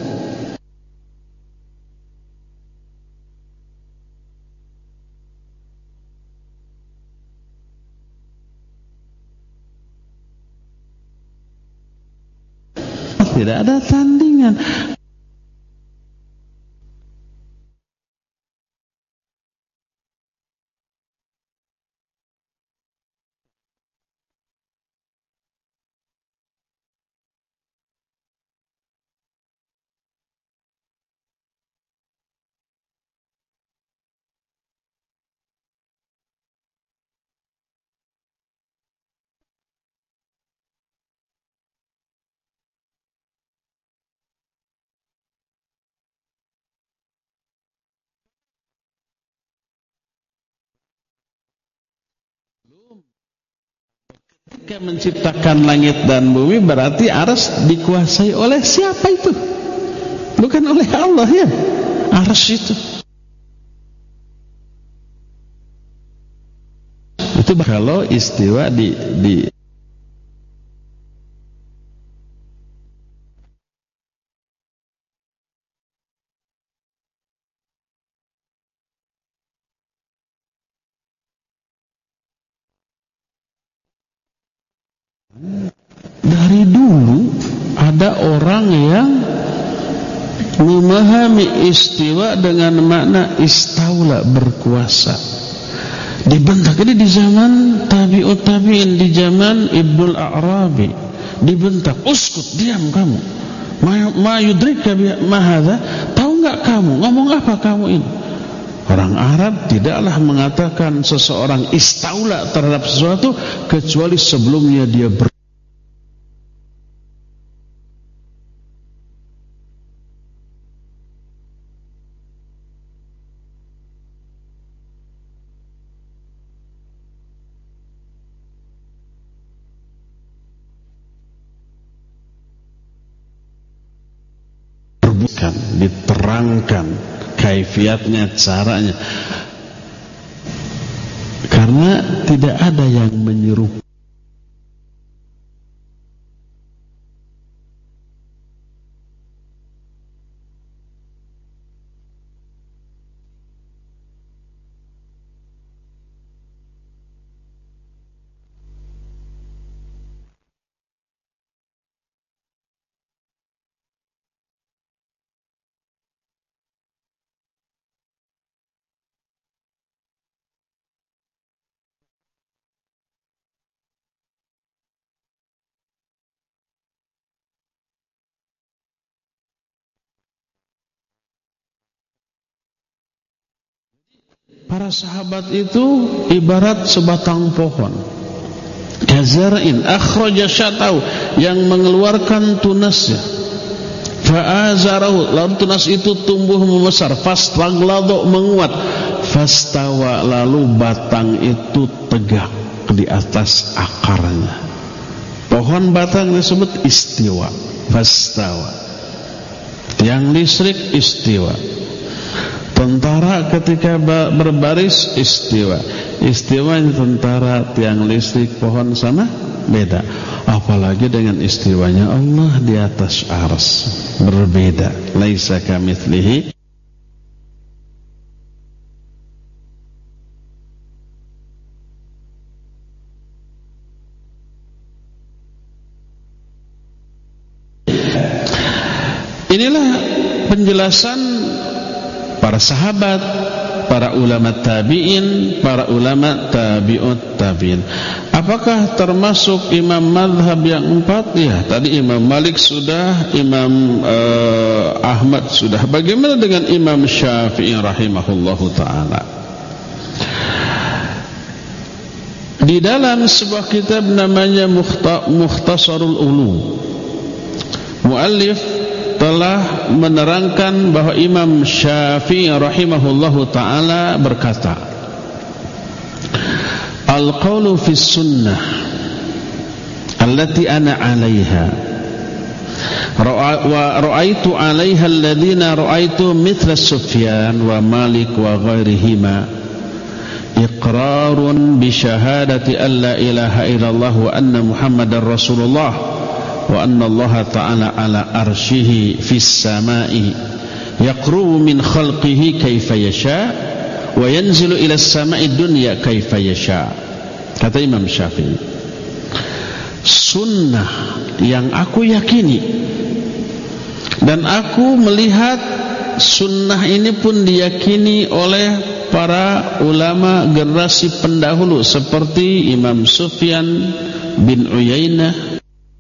Tidak ada tandingan. Ketika menciptakan langit dan bumi berarti arsy dikuasai oleh siapa itu? Bukan oleh Allah ya. Arsy itu kalau istiwa di dari dulu ada orang yang memahami istiwa dengan makna istaula, berkuasa. Dibentak ini di zaman tabi'ut tabi'in, di zaman Ibnul A'rabi. Dibentak, uskut, diam kamu. Ma yudrika ma hadza? Tahu enggak kamu ngomong apa kamu ini? Orang Arab tidaklah mengatakan seseorang istaula terhadap sesuatu kecuali sebelumnya dia diterangkan kaifiatnya, caranya, karena tidak ada yang menyerupai. Para sahabat itu ibarat sebatang pohon, kazar'in akhraja syatau, yang mengeluarkan tunasnya, fa'azarahu, lalu tunas itu tumbuh membesar, fastaghladu, menguat, fastawa, lalu batang itu tegak di atas akarnya. Pohon batang disebut istiwa, fastawa. Tiang listrik istiwa. Tentara ketika berbaris istiwa. Istiwanya tentara, tiang listrik, pohon sama beda. Apalagi dengan istiwanya Allah di atas arsy, berbeda. Laisa kamitslihi. Inilah penjelasan para sahabat, para ulama tabi'in, para ulama tabi'ut tabi'in. Apakah termasuk imam madhab yang 4? Ya, tadi Imam Malik sudah, Imam Ahmad sudah. Bagaimana dengan Imam Syafi'i rahimahullahu ta'ala? Di dalam sebuah kitab namanya Mukhtasarul Ulum, muallif telah menerangkan bahwa Imam Syafi'i rahimahullahu ta'ala berkata, al-qawlu fi sunnah allati ana 'alaiha wa ra'aitu 'alaiha alladhina ra'aitu mithla Sufyan wa Malik wa ghairihima iqrarun bi syahadati an la ilaha illallah wa anna Muhammadar Rasulullah wa anna Allah ta'ala ala arshihi fis sama'i yaqrubu min khalqihi kaifa yasha wa yanzilu ila as-sama'i dunya kaifa yasha. Kata Imam Syafi'i, sunnah yang aku yakini dan aku melihat sunnah ini pun diyakini oleh para ulama generasi pendahulu seperti Imam Sufyan bin Uyainah,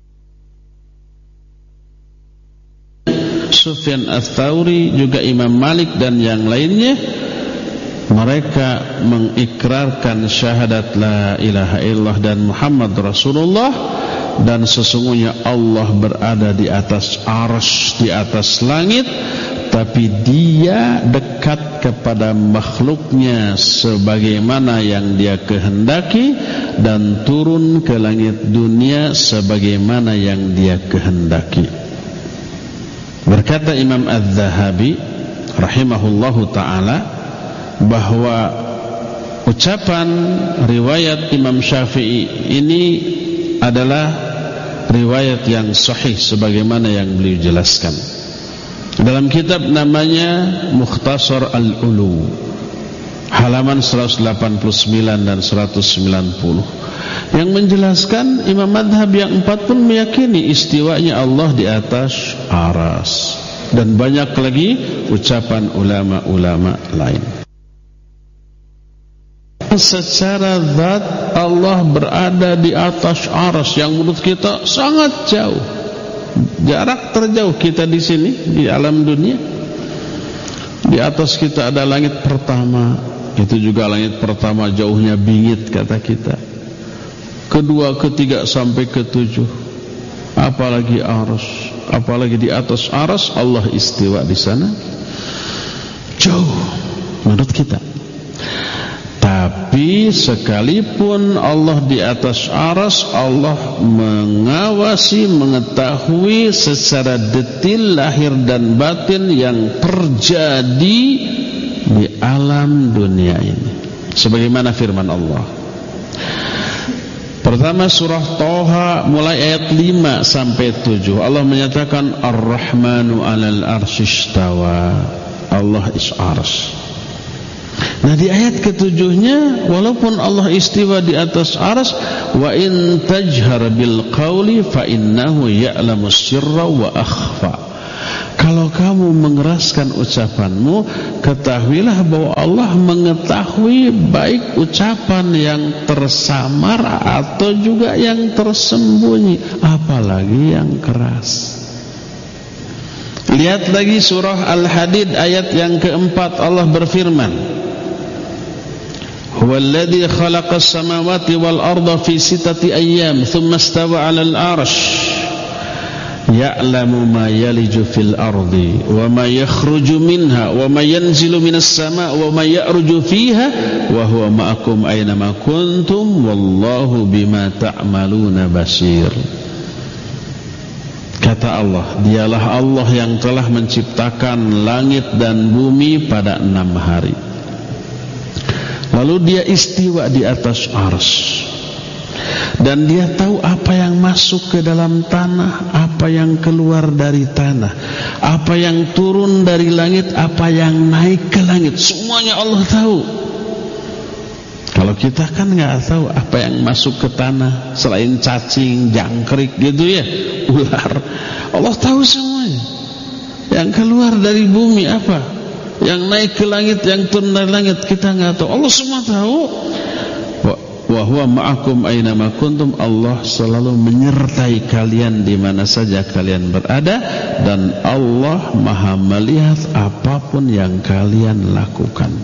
Sufyan Ats-Tsauri, juga Imam Malik dan yang lainnya. Mereka mengikrarkan syahadat la ilaha illallah dan Muhammad Rasulullah, dan sesungguhnya Allah berada di atas arsy, di atas langit, tapi Dia dekat kepada makhluknya sebagaimana yang Dia kehendaki dan turun ke langit dunia sebagaimana yang Dia kehendaki. Berkata Imam Az-Zahabi rahimahullahu ta'ala bahwa ucapan riwayat Imam Syafi'i ini adalah riwayat yang sahih sebagaimana yang beliau jelaskan dalam kitab namanya Mukhtasar Al-Ulu, halaman 189 dan 190, yang menjelaskan imam madhab yang empat pun meyakini istiwanya Allah di atas aras, dan banyak lagi ucapan ulama-ulama lain. Secara zat Allah berada di atas aras yang menurut kita sangat jauh, jarak terjauh kita di sini di alam dunia. Di atas kita ada langit pertama, itu juga langit pertama jauhnya bingit kata kita. Kedua, ketiga sampai ketujuh, apalagi aras, apalagi di atas aras Allah istiwa di sana, jauh menurut kita. Tapi sekalipun Allah di atas aras, Allah mengawasi, mengetahui secara detil lahir dan batin yang terjadi di alam dunia ini. Sebagaimana firman Allah. Pertama surah Thaha mulai ayat 5 sampai 7. Allah menyatakan Ar-Rahmanu 'alal arsy istawa. Allah is arsy. Nah di ayat ketujuhnya, walaupun Allah istiwa di atas aras, wa in tajhar bil qawli fa innahu ya'lamu sirra wa akhfa. Kalau kamu mengeraskan ucapanmu, ketahuilah bahwa Allah mengetahui baik ucapan yang tersamar atau juga yang tersembunyi, apalagi yang keras. Lihat lagi surah Al-Hadid ayat yang keempat, Allah berfirman, Huwallazi khalaqas samawati wal arda fi sittati ayyam thumma istawa 'alal 'arsy ya'lamu ma yaliju fil ardi wa ma yakhruju minha wa ma yanzilu minas sama' wa ma ya'ruju fiha wa huwa ma'akum aina ma kuntum wallahu bima ta'maluna basir. Kata Allah, dialah Allah yang telah menciptakan langit dan bumi pada 6 hari. Lalu Dia istiwa di atas arsy, dan Dia tahu apa yang masuk ke dalam tanah, apa yang keluar dari tanah, apa yang turun dari langit, apa yang naik ke langit. Semuanya Allah tahu. Kalau kita kan nggak tahu apa yang masuk ke tanah selain cacing, jangkrik gitu ya, ular. Allah tahu semuanya. Yang keluar dari bumi apa? Yang naik ke langit, yang turun dari langit, kita nggak tahu. Allah semua tahu. Wa huwa ma'akum aina ma kuntum. Allah selalu menyertai kalian di mana saja kalian berada, dan Allah Maha melihat apapun yang kalian lakukan.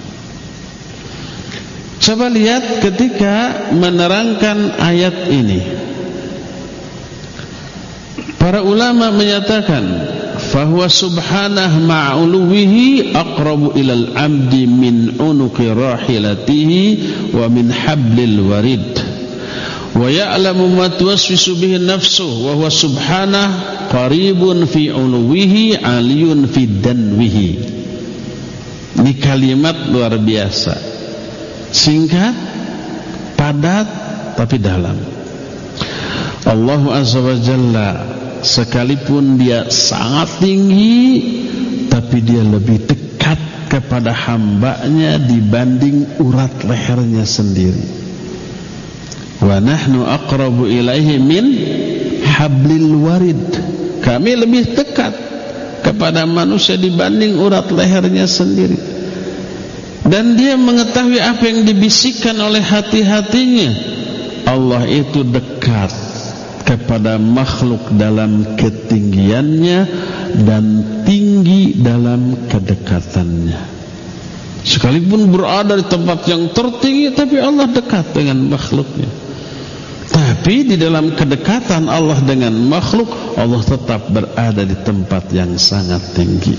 Coba lihat ketika menerangkan ayat ini, para ulama menyatakan fahuwa subhanahu ma'uluwihi aqrabu ilal abdi min unuqi rahilatihi wa min hablil warid wa ya'lamu ma tuwaswisu bihi nafsuhu wa huwa subhanahu qaribun fi uluwihi aliyun fi danwihi. Ini kalimat luar biasa, singkat, padat, tapi dalam. Allah Azza wa Jalla sekalipun dia sangat tinggi, tapi dia lebih dekat kepada hambanya dibanding urat lehernya sendiri. Wa nahnu aqrabu ilaihi min hablil warid. Kami lebih dekat kepada manusia dibanding urat lehernya sendiri. Dan dia mengetahui apa yang dibisikkan oleh hati-hatinya. Allah itu dekat kepada makhluk dalam ketinggiannya dan tinggi dalam kedekatannya. Sekalipun berada di tempat yang tertinggi, tapi Allah dekat dengan makhluknya. Tapi di dalam kedekatan Allah dengan makhluk, Allah tetap berada di tempat yang sangat tinggi.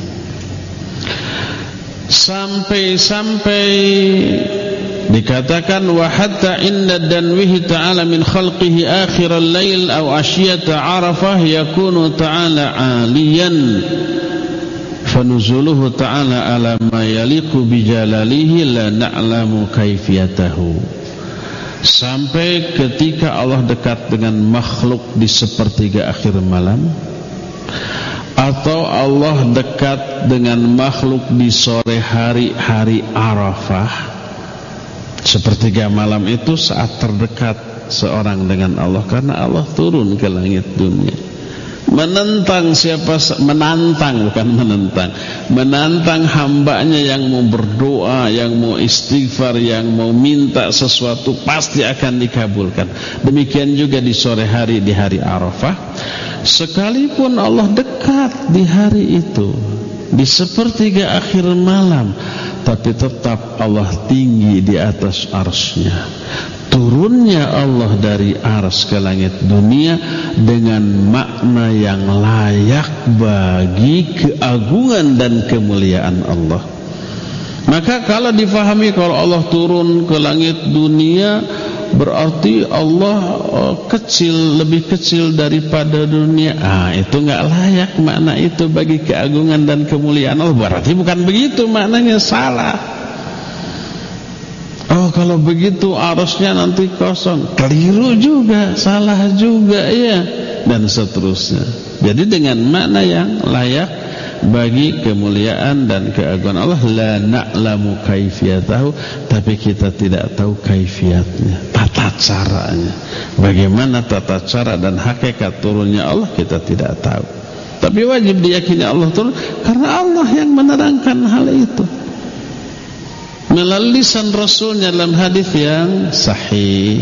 Sampai-sampai dikatakan wa hatta inna danwihi ta'ala min khalqihi akhiral lail aw asyiyata arafah yakunu ta'ala aliyan fanuzuluhu ta'ala ala ma yaliqu bijalalihi la na'lamu kaifiyatahu. Sampai ketika Allah dekat dengan makhluk di sepertiga akhir malam, atau Allah dekat dengan makhluk di sore hari Arafah. Sepertiga malam itu saat terdekat seorang dengan Allah, karena Allah turun ke langit dunia menentang menantang hambanya yang mau berdoa, yang mau istighfar, yang mau minta sesuatu, pasti akan dikabulkan. Demikian juga di sore hari, di hari Arafah. Sekalipun Allah dekat di hari itu, di sepertiga akhir malam, tapi tetap Allah tinggi di atas arsy-Nya. Turunnya Allah dari arsy ke langit dunia dengan makna yang layak bagi keagungan dan kemuliaan Allah. Maka kalau difahami kalau Allah turun ke langit dunia, berarti Allah kecil, lebih kecil daripada dunia. Itu enggak layak makna itu bagi keagungan dan kemuliaan Allah. Berarti bukan begitu maknanya, salah. Kalau begitu arusnya nanti kosong, keliru juga, salah juga ya, dan seterusnya. Jadi dengan makna yang layak bagi kemuliaan dan keagungan Allah. La na'lamu kaifiyatahu, tapi kita tidak tahu kaifiatnya, tata caranya. Bagaimana tata cara dan hakikat turunnya Allah kita tidak tahu. Tapi wajib diyakini Allah turun, karena Allah yang menerangkan hal itu melalui lisan Rasulnya dalam hadis yang sahih.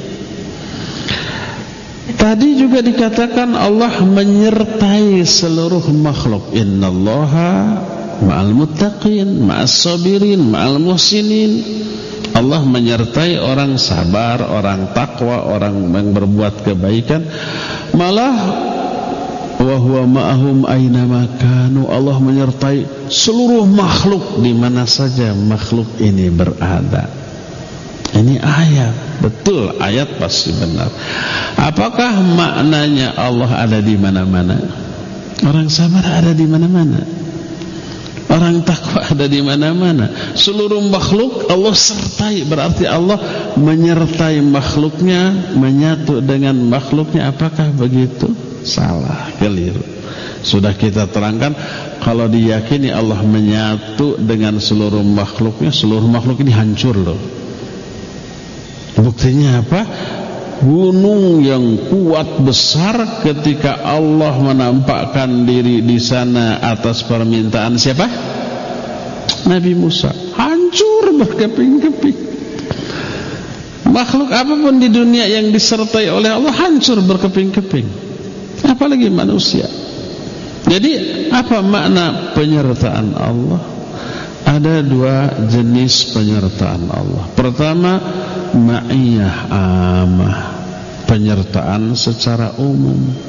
Tadi juga dikatakan Allah menyertai seluruh makhluk. Innallaha ma'al muttaqin, ma'as sabirin, ma'al muhsinin. Allah menyertai orang sabar, orang takwa, orang yang berbuat kebaikan. Malah wa huwa ma'ahum aina ma kanu, Allah menyertai seluruh makhluk di mana saja makhluk ini berada. Ini ayat, betul, ayat pasti benar. Apakah maknanya Allah ada di mana-mana? Orang sabar ada di mana-mana, orang takwa ada di mana-mana. Seluruh makhluk Allah sertai, berarti Allah menyertai makhluknya, menyatu dengan makhluknya. Apakah begitu? Salah, keliru. Sudah kita terangkan, kalau diyakini Allah menyatu dengan seluruh makhluknya, seluruh makhluk ini hancur loh. Buktinya apa? Gunung yang kuat besar, ketika Allah menampakkan diri di sana atas permintaan siapa? Nabi Musa. Hancur berkeping-keping. Makhluk apapun di dunia yang disertai oleh Allah hancur berkeping-keping, apalagi manusia. Jadi apa makna penyertaan Allah? Ada dua jenis penyertaan Allah. Pertama, ma'iyah amah, penyertaan secara umum.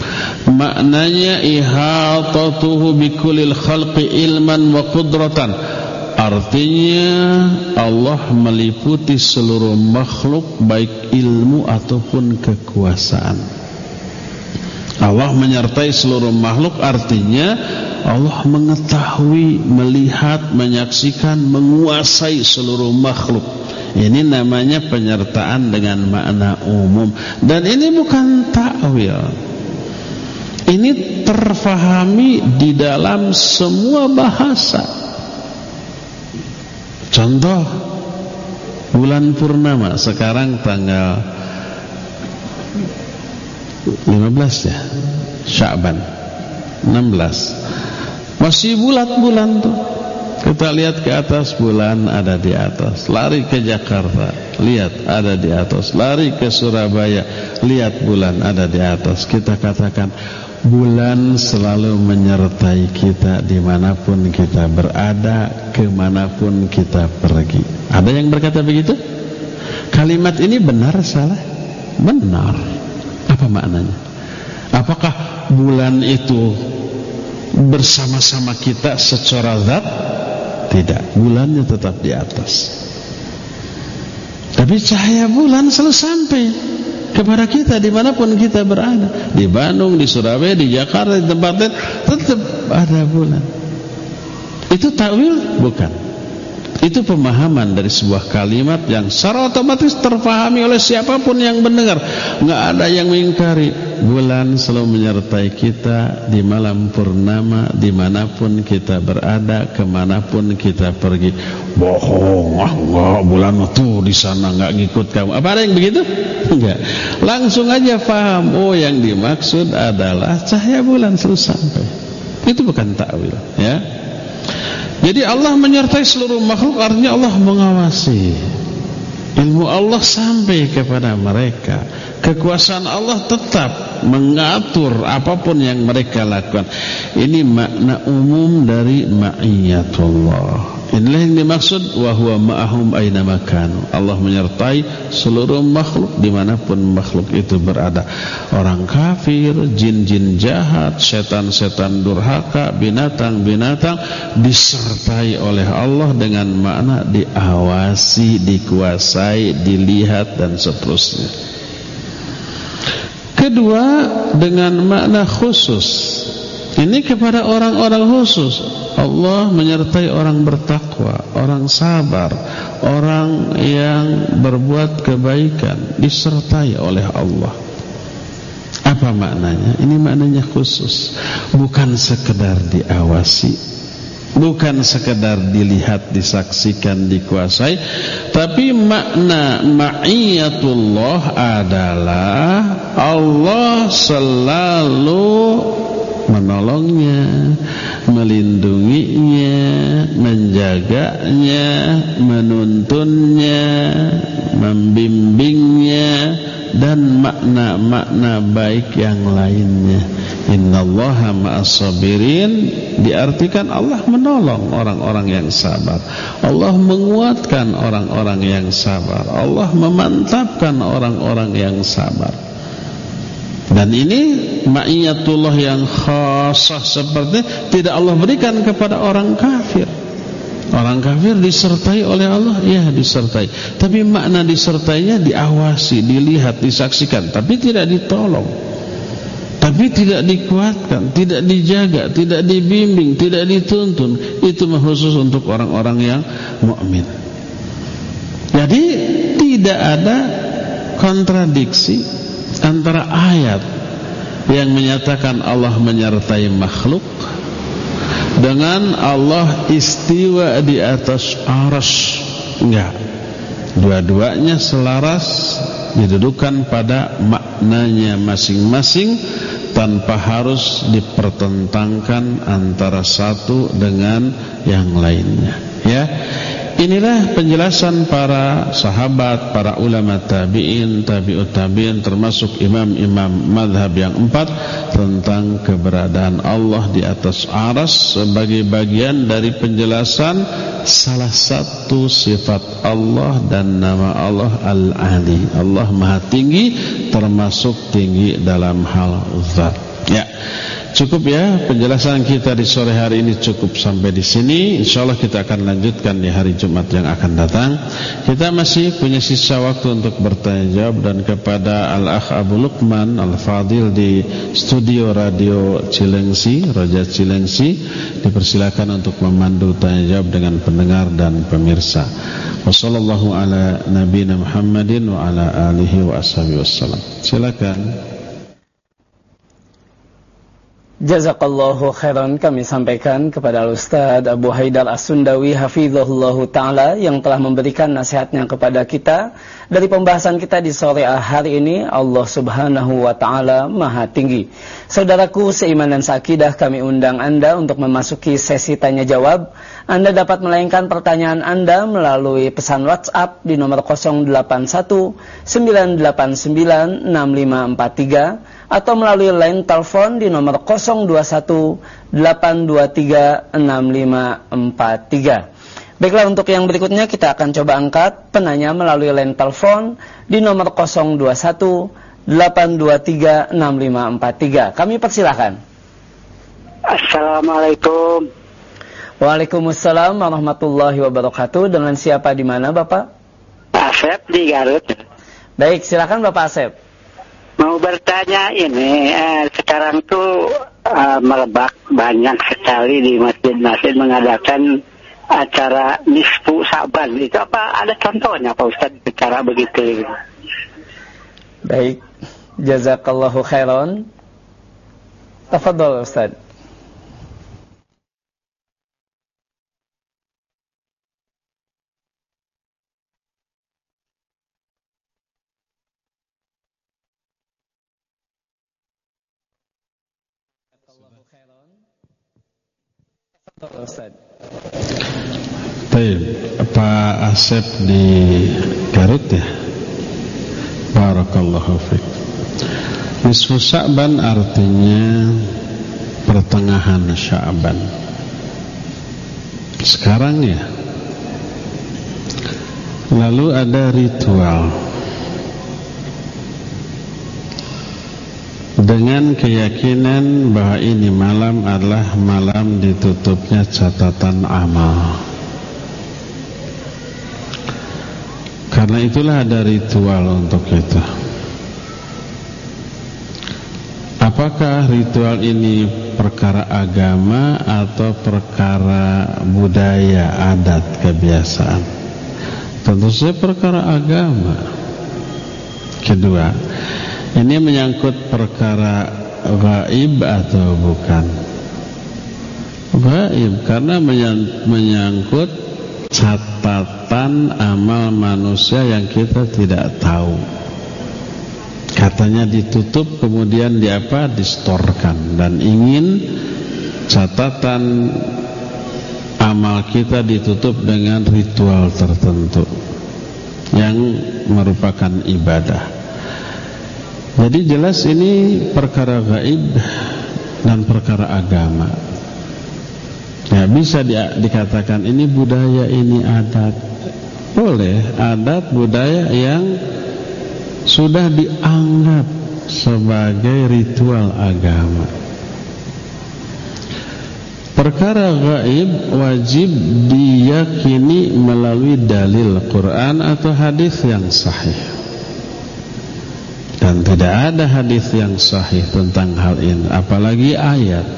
Maknanya ihatatuhu bikulil khalqi ilman wa qudratan. Artinya Allah meliputi seluruh makhluk baik ilmu ataupun kekuasaan. Allah menyertai seluruh makhluk artinya Allah mengetahui, melihat, menyaksikan, menguasai seluruh makhluk. Ini namanya penyertaan dengan makna umum. Dan ini bukan ta'wil. Ini terfahami di dalam semua bahasa. Contoh, bulan purnama sekarang tanggal 15 ya, Sya'ban 16. Masih bulat-bulan tuh. Kita lihat ke atas, bulan ada di atas. Lari ke Jakarta, lihat ada di atas. Lari ke Surabaya, lihat bulan ada di atas. Kita katakan bulan selalu menyertai kita dimanapun kita berada, kemanapun kita pergi. Ada yang berkata begitu? Kalimat ini benar salah? Benar. Apa maknanya? Apakah bulan itu bersama-sama kita secara zat? Tidak, bulannya tetap di atas. Tapi cahaya bulan selalu sampai kepada kita dimanapun kita berada. Di Bandung, di Surabaya, di Jakarta, di tempat lain tetap ada bulan. Itu ta'wil? Bukan. Itu pemahaman dari sebuah kalimat yang secara otomatis terpahami oleh siapapun yang mendengar. Nggak ada yang mengingkari. Bulan selalu menyertai kita di malam purnama, dimanapun kita berada, kemanapun kita pergi. Bohong, enggak, bulan itu di sana nggak ngikut kamu. Apa ada yang begitu? Enggak. Langsung aja paham. Oh, yang dimaksud adalah cahaya bulan selalu sampai. Itu bukan ta'wil, ya. Jadi Allah menyertai seluruh makhluk artinya Allah mengawasi. Ilmu Allah sampai kepada mereka. Kekuasaan Allah tetap mengatur apapun yang mereka lakukan. Ini makna umum dari ma'iyatullah. Inilah yang dimaksud wa huwa ma'ahum aina makanu. Allah menyertai seluruh makhluk dimanapun makhluk itu berada. Orang kafir, jin-jin jahat, setan-setan durhaka, binatang-binatang disertai oleh Allah dengan makna diawasi, dikuasai, dilihat dan seterusnya. Kedua, dengan makna khusus. Ini kepada orang-orang khusus. Allah menyertai orang bertakwa, orang sabar, orang yang berbuat kebaikan, disertai oleh Allah. Apa maknanya? Ini maknanya khusus. Bukan sekedar diawasi, bukan sekedar dilihat, disaksikan, dikuasai, tapi makna ma'iyatullah adalah Allah selalu menolongnya, melindunginya, menjaganya, menuntunnya, membimbingnya, dan makna-makna baik yang lainnya. Innallaha ma'as-sabirin diartikan Allah menolong orang-orang yang sabar. Allah menguatkan orang-orang yang sabar. Allah memantapkan orang-orang yang sabar. Dan ini ma'iyatullah yang khasah seperti tidak Allah berikan kepada orang kafir. Orang kafir disertai oleh Allah, ya disertai. Tapi makna disertainya diawasi, dilihat, disaksikan, tapi tidak ditolong, tapi tidak dikuatkan, tidak dijaga, tidak dibimbing, tidak dituntun. Itu khusus untuk orang-orang yang mukmin. Jadi tidak ada kontradiksi antara ayat yang menyatakan Allah menyertai makhluk dengan Allah istiwa di atas arsy. Enggak. Dua-duanya selaras, didudukan pada maknanya masing-masing tanpa harus dipertentangkan antara satu dengan yang lainnya, ya. Inilah penjelasan para sahabat, para ulama tabi'in, tabi'ut tabi'in, termasuk imam-imam madhab yang 4 tentang keberadaan Allah di atas arsy sebagai bagian dari penjelasan salah satu sifat Allah dan nama Allah Al-Ali. Allah Maha Tinggi, termasuk tinggi dalam hal zat. Ya, cukup ya penjelasan kita di sore hari ini, cukup sampai di sini. Insyaallah kita akan lanjutkan di hari Jumat yang akan datang. Kita masih punya sisa waktu untuk bertanya jawab, dan kepada Al-Akh Abu Luqman Al-Fadil di studio radio Cilengsi, Raja Cilengsi, dipersilakan untuk memandu tanya jawab dengan pendengar dan pemirsa. Wassallallahu ala nabiyina Muhammadin wa ala alihi wa ashabihi wassalam. Silakan. Jazakallahu khairan kami sampaikan kepada Al-Ustaz Abu Haidar As-Sundawi hafizahullahu ta'ala yang telah memberikan nasihatnya kepada kita. Dari pembahasan kita di sore hari ini, Allah subhanahu wa ta'ala maha tinggi. Saudaraku seiman dan seakidah, kami undang Anda untuk memasuki sesi tanya jawab. Anda dapat melayangkan pertanyaan Anda melalui pesan WhatsApp di nomor 081 989 6543 atau melalui line telepon di nomor 021 823 6543. Baiklah, untuk yang berikutnya kita akan coba angkat penanya melalui line telepon di nomor 021 823 6543. Kami persilahkan. Assalamualaikum. Waalaikumsalam warahmatullahi wabarakatuh. Dengan siapa di mana, Bapak? Asep di Garut. Baik, silakan Bapak Asep. Mau bertanya ini, sekarang tuh merebak banyak sekali di masjid-masjid mengadakan acara nisfu Sa'ban. Itu apa ada contohnya Pak Ustaz cara begitu? Baik, jazakallahu khairan. Tafadhol Ustaz. Baik, Pak Asep di Garut ya. Barakallahu fiik. Nisfu Sya'ban artinya pertengahan Sya'ban. Sekarang ya. Lalu ada ritual dengan keyakinan bahwa ini malam adalah malam ditutupnya catatan amal. Karena itulah ada ritual untuk itu. Apakah ritual ini perkara agama atau perkara budaya, adat, kebiasaan? Tentu saja perkara agama. Kedua, ini menyangkut perkara gaib atau bukan? Gaib, karena menyangkut catatan amal manusia yang kita tidak tahu. Katanya ditutup, kemudian distorkan, dan ingin catatan amal kita ditutup dengan ritual tertentu yang merupakan ibadah. Jadi jelas ini perkara gaib dan perkara agama. Ya, bisa dikatakan ini budaya, ini adat. Boleh, adat budaya yang sudah dianggap sebagai ritual agama. Perkara gaib wajib diyakini melalui dalil Quran atau hadis yang sahih. Dan tidak ada hadis yang sahih tentang hal ini, apalagi ayat.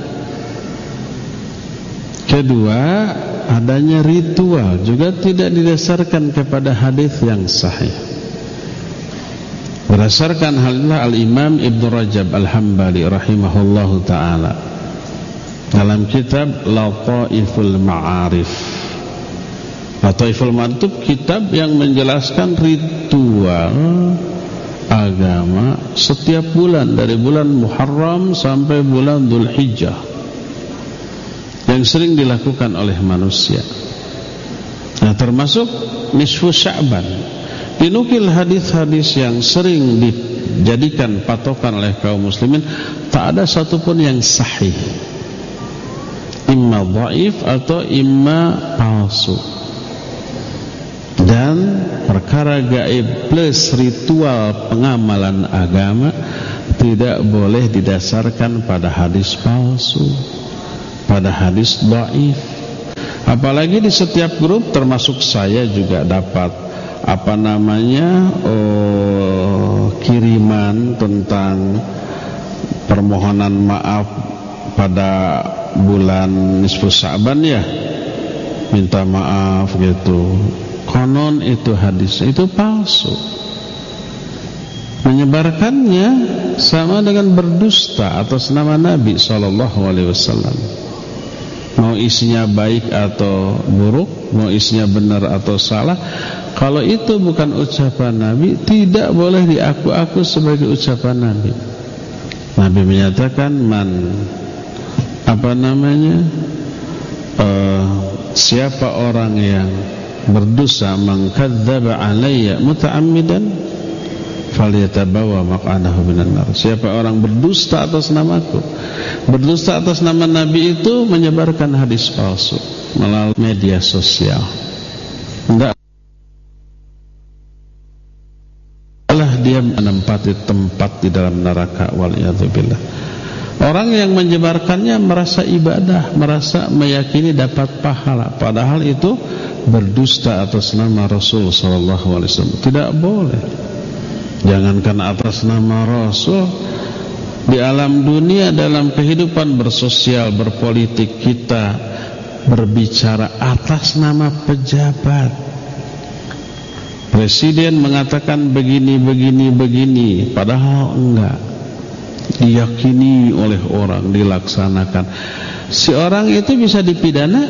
Kedua, adanya ritual juga tidak didasarkan kepada hadis yang sahih. Berdasarkan hal inilah Al-Imam Ibn Rajab Al-Hambali rahimahullahu ta'ala dalam kitab Lataiful Ma'arif. Lataiful Ma'arif itu kitab yang menjelaskan ritual agama setiap bulan, dari bulan Muharram sampai bulan Dzulhijjah, yang sering dilakukan oleh manusia. Nah, termasuk nisfu Sya'ban. Dinukil hadis-hadis yang sering dijadikan patokan oleh kaum muslimin, tak ada satupun yang sahih, imma dhaif atau imma palsu. Dan perkara gaib plus ritual pengamalan agama tidak boleh didasarkan pada hadis palsu, pada hadis dhaif. Apalagi di setiap grup, termasuk saya juga dapat kiriman tentang permohonan maaf pada bulan nisfu Sya'ban ya, minta maaf gitu. Konon itu hadis itu palsu. Menyebarkannya sama dengan berdusta atas nama Nabi SAW. Mau isinya baik atau buruk, mau isinya benar atau salah, kalau itu bukan ucapan Nabi, tidak boleh diaku-aku sebagai ucapan Nabi. Nabi menyatakan siapa orang yang berdosa, mengkadzdzaba alayya muta'ammidan falyatabawa maq'adahu minan nar. Siapa orang berdusta atas namaku, berdusta atas nama Nabi, itu menyebarkan hadis palsu melalui media sosial. Hendaklah dia menempati tempat di dalam neraka, waliyadzubillah. Orang yang menyebarkannya merasa ibadah, merasa meyakini dapat pahala, padahal itu berdusta atas nama Rasul SAW. Tidak boleh. Jangankan atas nama Rasul, di alam dunia, dalam kehidupan bersosial, berpolitik, kita berbicara atas nama pejabat. Presiden mengatakan begini, padahal enggak, diyakini oleh orang, dilaksanakan. Si orang itu bisa dipidana,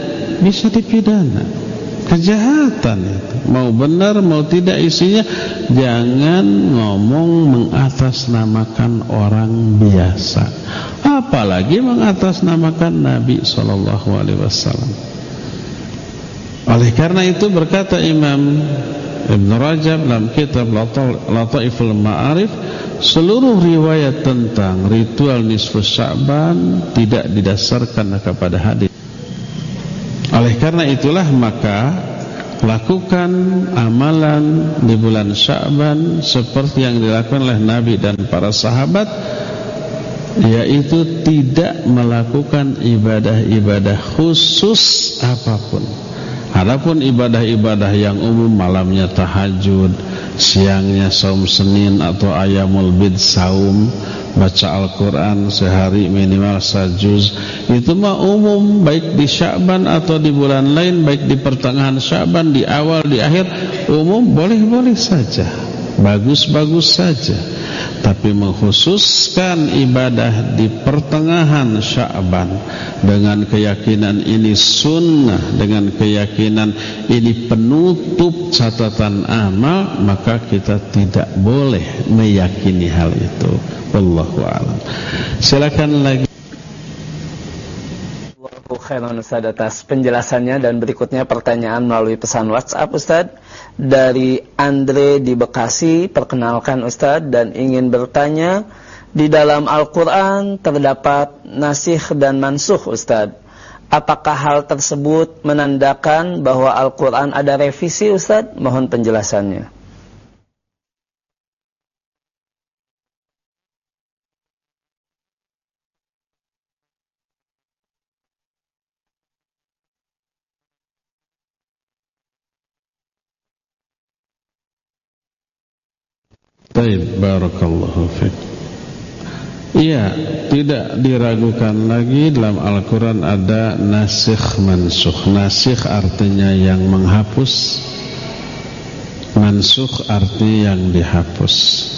kejahatan itu. Mau benar mau tidak isinya, jangan ngomong mengatasnamakan orang biasa, apalagi mengatasnamakan Nabi SAW. Oleh karena itu berkata Imam Ibn Rajab dalam kitab Lataiful Ma'arif, seluruh riwayat tentang ritual nisfu Sya'ban tidak didasarkan kepada hadis. Oleh karena itulah maka lakukan amalan di bulan Sya'ban seperti yang dilakukan oleh Nabi dan para sahabat, yaitu tidak melakukan ibadah-ibadah khusus apapun. Adapun ibadah-ibadah yang umum, malamnya tahajud, siangnya saum Senin atau ayamul bid saum, baca Al-Quran sehari minimal sajuz, itu mah umum, baik di Sya'ban atau di bulan lain, baik di pertengahan Sya'ban, di awal, di akhir, umum, boleh-boleh saja, bagus-bagus saja. Tapi mengkhususkan ibadah di pertengahan Sya'ban dengan keyakinan ini sunnah, dengan keyakinan ini penutup catatan amal, maka kita tidak boleh meyakini hal itu. Wallahu a'lam. Silakan lagi. Khairan Ustaz atas penjelasannya, dan berikutnya pertanyaan melalui pesan WhatsApp Ustaz dari Andre di Bekasi. Perkenalkan Ustaz, dan ingin bertanya, di dalam Al-Quran terdapat nasikh dan mansukh Ustaz. Apakah hal tersebut menandakan bahwa Al-Quran ada revisi Ustaz? Mohon penjelasannya. Baik, barakallahu fiik. Iya, tidak diragukan lagi dalam Al-Quran ada nasikh mansukh. Nasikh artinya yang menghapus, mansukh artinya yang dihapus.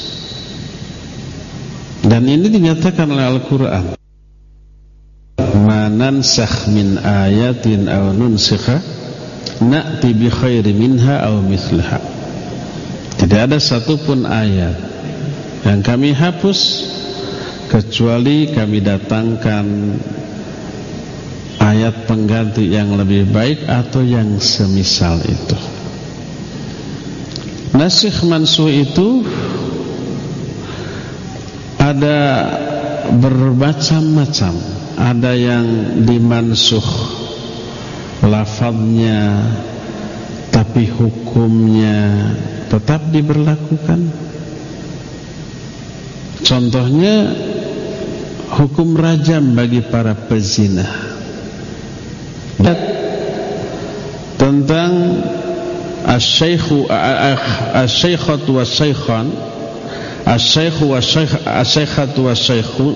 Dan ini dinyatakan oleh Al-Quran. Ma nansakh min ayatin aw nunsikha na'ti bi khairi minha aw mithlaha. Tidak ada satupun ayat yang kami hapus kecuali kami datangkan ayat pengganti yang lebih baik atau yang semisal itu. Nasikh mansukh itu ada bermacam-macam. Ada yang dimansukh lafadznya, tapi hukumnya tetap diberlakukan. Contohnya hukum rajam bagi para pezina. Tentang asy-syaikhatu wasy-syaikhan, asy-syaikhu wasy-syaikhatu wasy-syaikhu,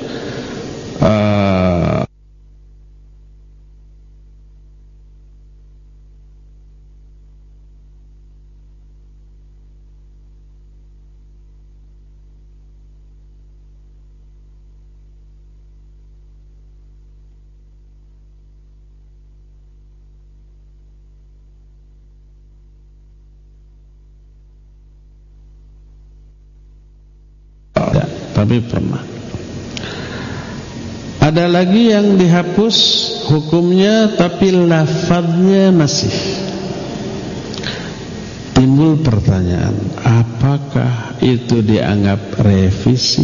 tapi pernah. Ada lagi yang dihapus hukumnya tapi lafadznya masih. Timbul pertanyaan, apakah itu dianggap revisi?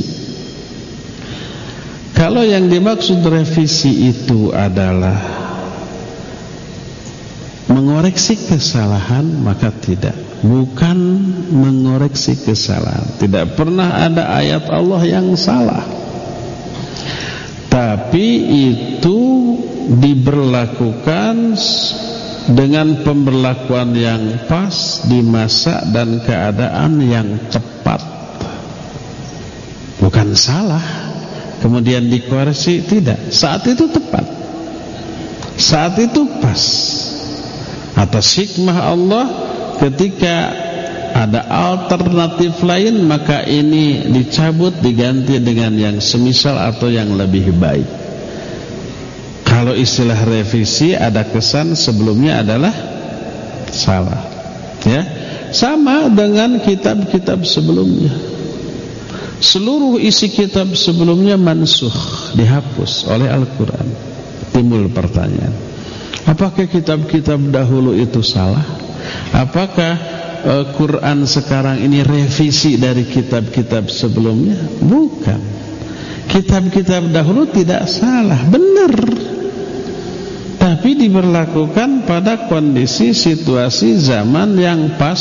Kalau yang dimaksud revisi itu adalah mengoreksi kesalahan, maka tidak. Bukan mengoreksi kesalahan. Tidak pernah ada ayat Allah yang salah. Tapi itu diberlakukan dengan pemberlakuan yang pas di masa dan keadaan yang tepat. Bukan salah kemudian dikoreksi, tidak. Saat itu tepat, saat itu pas. Atas hikmah Allah, ketika ada alternatif lain, maka ini dicabut, diganti dengan yang semisal atau yang lebih baik. Kalau istilah revisi, ada kesan sebelumnya adalah salah, ya. Sama dengan kitab-kitab sebelumnya. Seluruh isi kitab sebelumnya mansukh, dihapus oleh Al-Quran. Timbul pertanyaan, apakah kitab-kitab dahulu itu salah? Apakah Quran sekarang ini revisi dari kitab-kitab sebelumnya? Bukan. Kitab-kitab dahulu tidak salah, benar. Tapi diberlakukan pada kondisi, situasi, zaman yang pas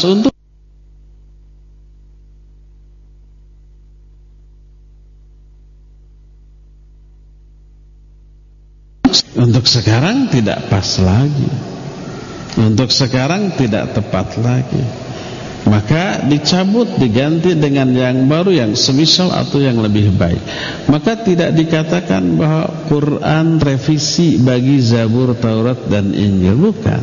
untuk sekarang tidak pas lagi, untuk sekarang tidak tepat lagi. Maka dicabut, diganti dengan yang baru, yang semisal atau yang lebih baik. Maka tidak dikatakan bahwa Quran revisi bagi Zabur, Taurat dan Injil. Bukan.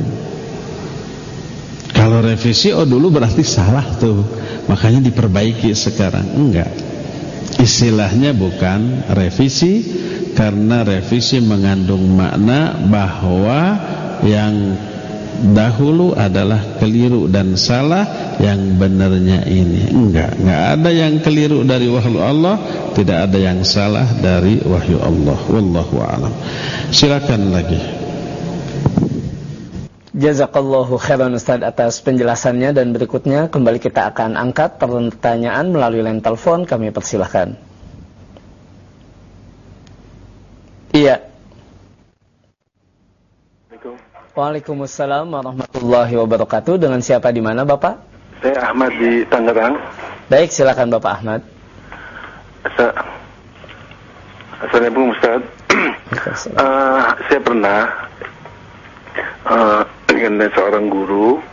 Kalau revisi, oh dulu berarti salah tuh, makanya diperbaiki sekarang. Enggak. Istilahnya bukan revisi, karena revisi mengandung makna bahwa yang dahulu adalah keliru dan salah, yang benarnya ini. Enggak ada yang keliru dari wahyu Allah, tidak ada yang salah dari wahyu Allah. Wallahu a'lam. Silakan lagi. Jazakallahu khairan Ustaz atas penjelasannya, dan berikutnya kembali kita akan angkat pertanyaan melalui line telepon. Kami persilahkan. Iya. Waalaikumsalam warahmatullahi wabarakatuh. Dengan siapa di mana, Bapak? Saya Ahmad di Tangerang. Baik, silakan Bapak Ahmad. Assalamualaikum Ustaz. Saya pernah dengan seorang guru,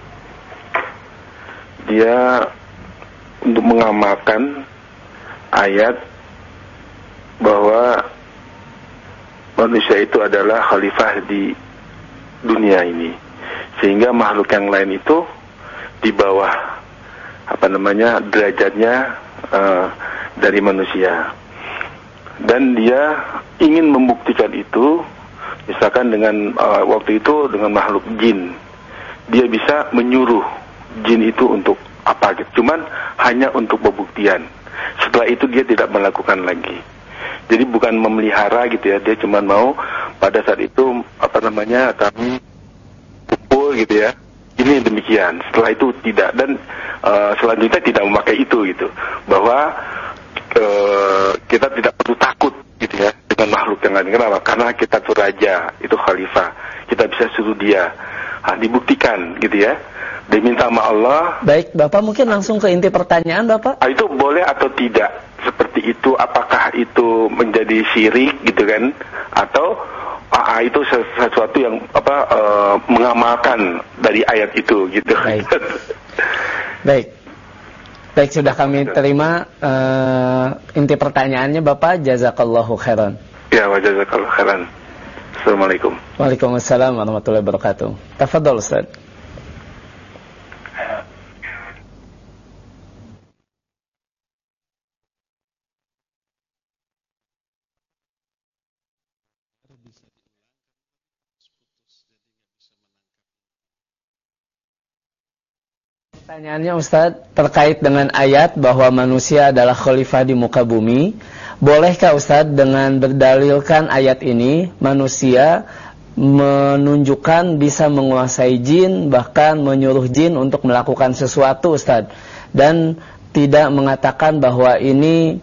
dia untuk mengamalkan ayat bahwa manusia itu adalah khalifah di dunia ini, sehingga makhluk yang lain itu di bawah derajatnya dari manusia. Dan dia ingin membuktikan itu, misalkan dengan waktu itu dengan makhluk jin, dia bisa menyuruh jin itu untuk apa gitu, cuman hanya untuk pembuktian. Setelah itu dia tidak melakukan lagi. Jadi bukan memelihara gitu ya, dia cuma mau pada saat itu kami kumpul gitu ya, ini demikian. Setelah itu tidak, dan selanjutnya tidak memakai itu gitu, bahwa kita tidak perlu takut gitu ya dengan makhluk yang lain. Kenapa? Karena kita tuh raja, itu khalifah, kita bisa suruh dia. Dibuktikan gitu ya, diminta sama Allah. Baik, Bapak mungkin langsung ke inti pertanyaan, Bapak. Itu boleh atau tidak seperti itu, apakah itu menjadi syirik gitu kan, atau itu sesuatu yang mengamalkan dari ayat itu gitu. Baik, sudah kami terima inti pertanyaannya Bapak. Jazakallahu khairan. Ya, wa jazakallahu khairan. Assalamualaikum. Waalaikumsalam warahmatullahi wabarakatuh. Tafadhol Ustaz. Pertanyaannya Ustaz terkait dengan ayat bahwa manusia adalah khalifah di muka bumi. Bolehkah Ustaz dengan berdalilkan ayat ini manusia menunjukkan bisa menguasai jin, bahkan menyuruh jin untuk melakukan sesuatu Ustaz, dan tidak mengatakan bahwa ini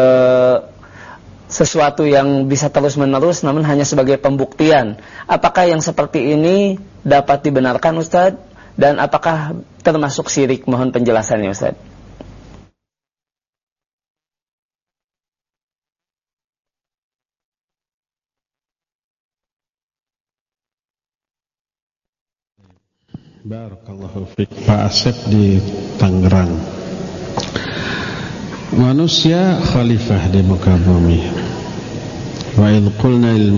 sesuatu yang bisa terus menerus, namun hanya sebagai pembuktian. Apakah yang seperti ini dapat dibenarkan Ustaz? Dan apakah termasuk syirik? Mohon penjelasannya Ustaz. Barakallahu fiik. Pak Asep di Tangerang. Manusia khalifah di muka bumi. Wa idh qulna lil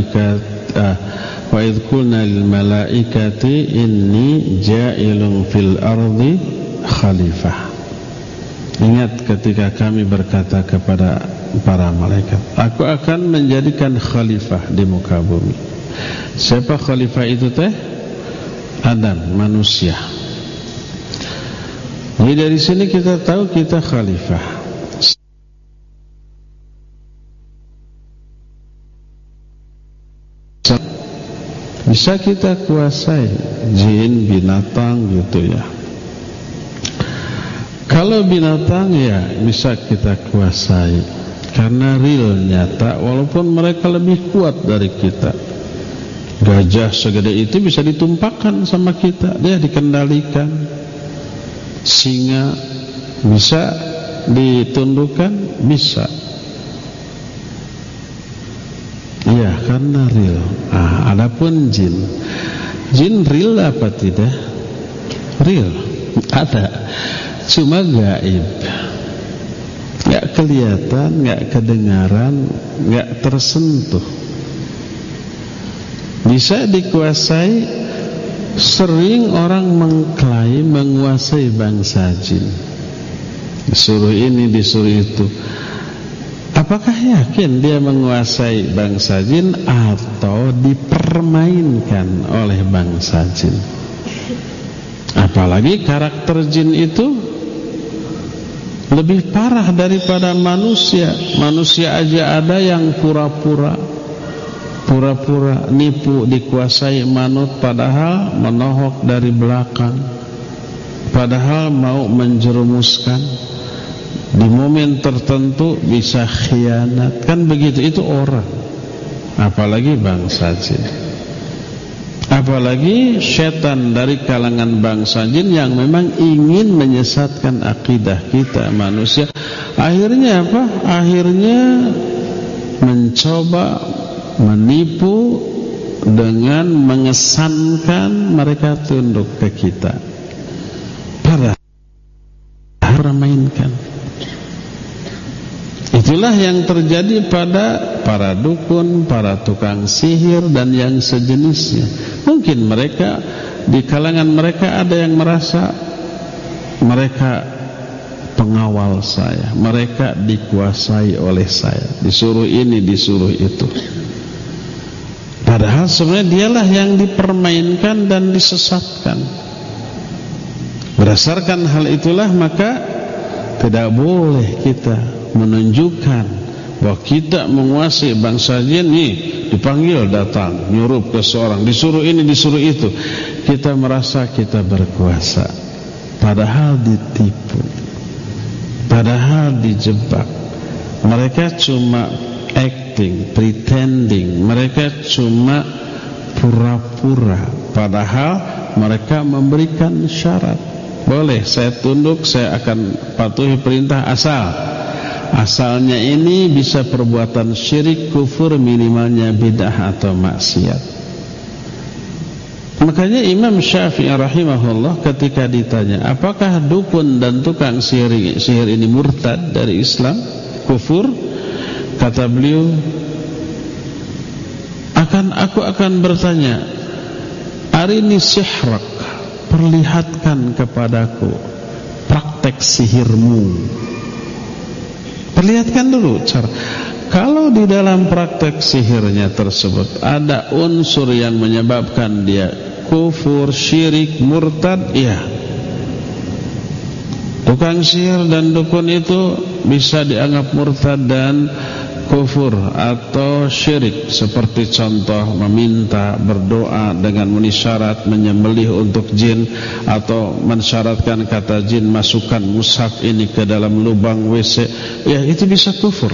malaikati inni ja'ilun fil ardi khalifah. Ingat ketika kami berkata kepada para malaikat, aku akan menjadikan khalifah di muka bumi. Siapa khalifah itu teh? Adam, manusia. Jadi dari sini kita tahu kita khalifah. Bisa kita kuasai jin, binatang gitu ya. Kalau binatang ya bisa kita kuasai karena real, nyata, walaupun mereka lebih kuat dari kita. Gajah segede itu bisa ditumpahkan sama kita, dia dikendalikan. Singa bisa ditundukkan, bisa. Iya, karena real. Adapun jin real apa tidak? Real, ada, cuma gaib, nggak kelihatan, nggak kedengaran, nggak tersentuh. Bisa dikuasai. Sering orang mengklaim menguasai bangsa jin, disuruh ini, disuruh itu. Apakah yakin dia menguasai bangsa jin atau dipermainkan oleh bangsa jin? Apalagi karakter jin itu lebih parah daripada manusia. Manusia aja ada yang pura-pura nipu, dikuasai manut, padahal menohok dari belakang, padahal mau menjerumuskan. Di momen tertentu bisa khianat. Kan begitu, itu orang. Apalagi bangsa jin. Apalagi setan dari kalangan bangsa jin yang memang ingin menyesatkan akidah kita manusia. Akhirnya apa? Akhirnya mencoba menipu dengan mengesankan mereka tunduk ke kita. Padahal mainkan. Itulah yang terjadi pada para dukun, para tukang sihir dan yang sejenisnya. Mungkin mereka, di kalangan mereka ada yang merasa mereka pengawal saya, mereka dikuasai oleh saya, disuruh ini, disuruh itu. Padahal sebenarnya dialah yang dipermainkan dan disesatkan. Berdasarkan hal itulah maka tidak boleh kita menunjukkan bahwa kita menguasai bangsa jin. Nih dipanggil datang, nyuruh ke seorang, disuruh ini, disuruh itu. Kita merasa kita berkuasa, padahal ditipu, padahal dijebak. Mereka cuma acting, pretending, mereka cuma pura-pura, padahal mereka memberikan syarat. Boleh saya tunduk, saya akan patuhi perintah asal asalnya ini bisa perbuatan syirik, kufur, minimalnya bid'ah atau maksiat. Makanya Imam Syafi'i rahimahullah ketika ditanya apakah dukun dan tukang sihir ini murtad dari Islam, kufur, kata beliau, aku akan bertanya, arini sihrak, perlihatkan kepadaku praktek sihirmu. Perlihatkan dulu cara. Kalau di dalam praktek sihirnya tersebut ada unsur yang menyebabkan dia kufur, syirik, murtad, ya, tukang sihir dan dukun itu bisa dianggap murtad dan kufur atau syirik. Seperti contoh meminta, berdoa dengan menisyarat menyembelih untuk jin, atau mensyaratkan kata jin masukkan mushaf ini ke dalam lubang WC, ya itu bisa kufur.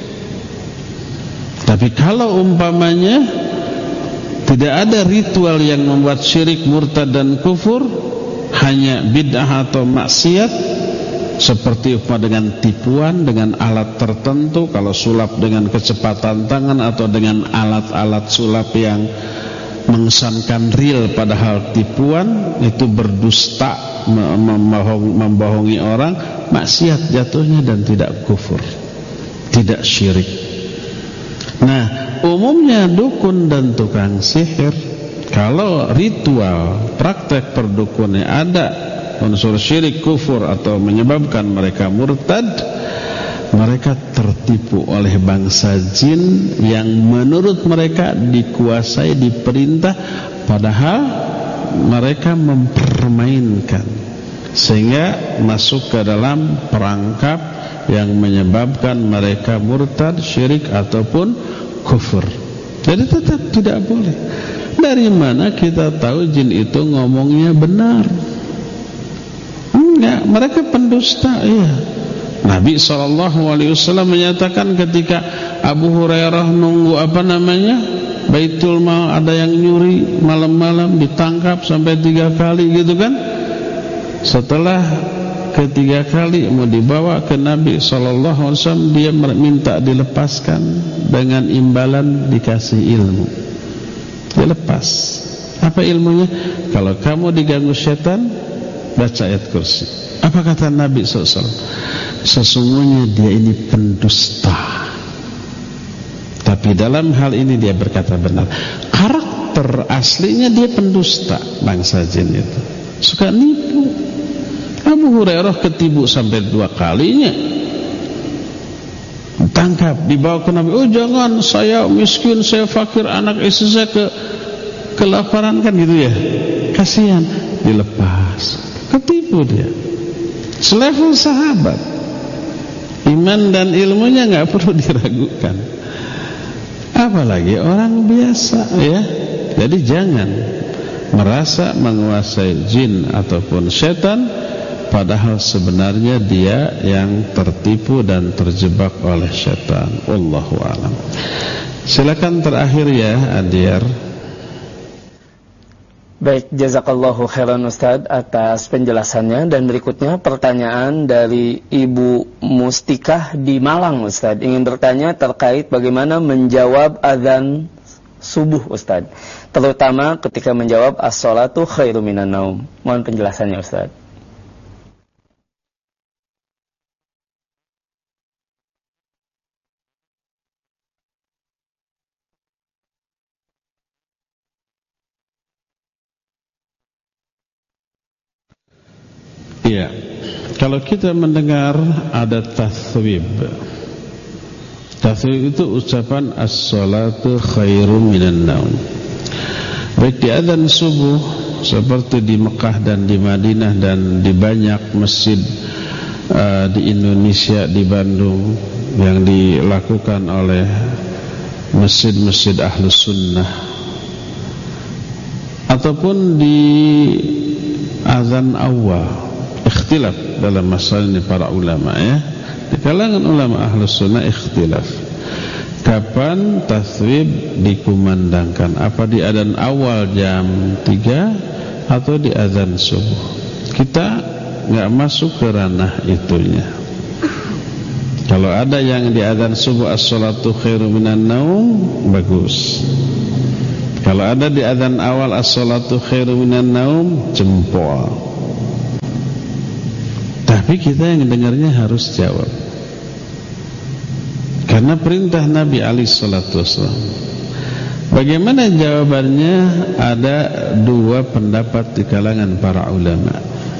Tapi kalau umpamanya tidak ada ritual yang membuat syirik, murtad dan kufur, hanya bid'ah atau maksiat, seperti dengan tipuan, dengan alat tertentu, kalau sulap dengan kecepatan tangan atau dengan alat-alat sulap yang mengesankan real padahal tipuan, itu berdusta, membohongi orang, maksiat jatuhnya dan tidak kufur, tidak syirik. Nah, umumnya dukun dan tukang sihir, kalau ritual praktek perdukunnya ada unsur syirik, kufur atau menyebabkan mereka murtad, mereka tertipu oleh bangsa jin yang menurut mereka dikuasai, diperintah, padahal mereka mempermainkan sehingga masuk ke dalam perangkap yang menyebabkan mereka murtad, syirik ataupun kufur. Jadi tetap tidak boleh. Dari mana kita tahu jin itu ngomongnya benar? Enggak, mereka pendusta, iya. Nabi SAW menyatakan ketika Abu Hurairah nunggu Baitul Mal, ada yang nyuri malam-malam, ditangkap sampai 3 kali gitu kan. Setelah ketiga kali mau dibawa ke Nabi SAW, dia minta dilepaskan, dengan imbalan dikasih ilmu. Dilepas. Apa ilmunya? Kalau kamu diganggu setan, baca ayat kursi. Apa kata Nabi SAW? Sesungguhnya dia ini pendusta, tapi dalam hal ini dia berkata benar. Karakter aslinya dia pendusta. Bangsa jin itu suka nipu. Abu Hurairah ketipu sampai 2 kalinya, tangkap, dibawa ke Nabi. Oh jangan, saya miskin, saya fakir, anak istri saya kelaparan kan gitu ya, kasihan. Dilepas, ketipu dia. Selevel sahabat, iman dan ilmunya nggak perlu diragukan, apalagi orang biasa ya. Jadi jangan merasa menguasai jin ataupun setan, padahal sebenarnya dia yang tertipu dan terjebak oleh setan. Wallahu a'lam. Silakan terakhir ya, Adiar. Baik, jazakallahu khairan Ustaz atas penjelasannya. Dan berikutnya pertanyaan dari Ibu Mustikah di Malang, Ustaz. Ingin bertanya terkait bagaimana menjawab azan subuh, Ustaz, terutama ketika menjawab as-sholatu khairum minan naum. Mohon penjelasannya, Ustaz. Iya, kalau kita mendengar ada tathwib. Tathwib itu ucapan as-salatu khairum minan naum. Baik di adzan subuh seperti di Mekah dan di Madinah dan di banyak masjid di Indonesia, di Bandung, yang dilakukan oleh masjid-masjid Ahlus Sunnah, ataupun di azan awal. Ikhtilaf dalam masalah ini para ulama ya. Di kalangan ulama Ahlus Sunnah ikhtilaf. Kapan taswib dikumandangkan? Apa di adzan awal jam 3 atau di azan subuh? Kita enggak masuk ke ranah itunya. Kalau ada yang di adzan subuh as-salatu khairu minan naum, bagus. Kalau ada di adzan awal as-salatu khairu minan naum, jempol. Tapi kita yang dengarnya harus jawab, karena perintah Nabi alaihi salatu wasallam. Bagaimana jawabannya? Ada dua pendapat di kalangan para ulama.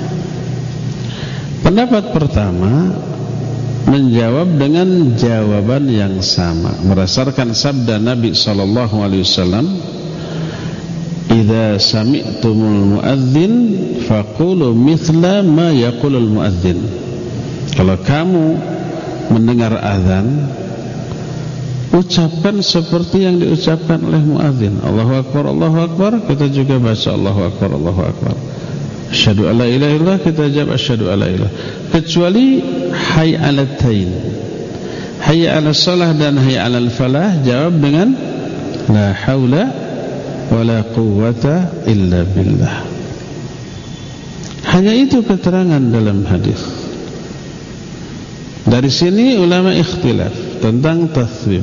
Pendapat pertama menjawab dengan jawaban yang sama berdasarkan sabda Nabi sallallahu alaihi wasallam, "Idza sami'tumul muadzin faqulu mithla ma yaqulul muadzin." Kalau kamu mendengar azan, ucapkan seperti yang diucapkan oleh muadzin. Allahu akbar, Allahu akbar, kita juga baca Allahu akbar, Allahu akbar. Asyhadu alla ilaha illallah, kita jawab asyhadu alla ilaha. Kecuali hayya 'alatain. Hayya 'alas shalah dan hayya 'alal falah jawab dengan la haula wala quwwata illa billah. Hanya itu keterangan dalam hadis. Dari sini ulama ikhtilaf tentang tasbih.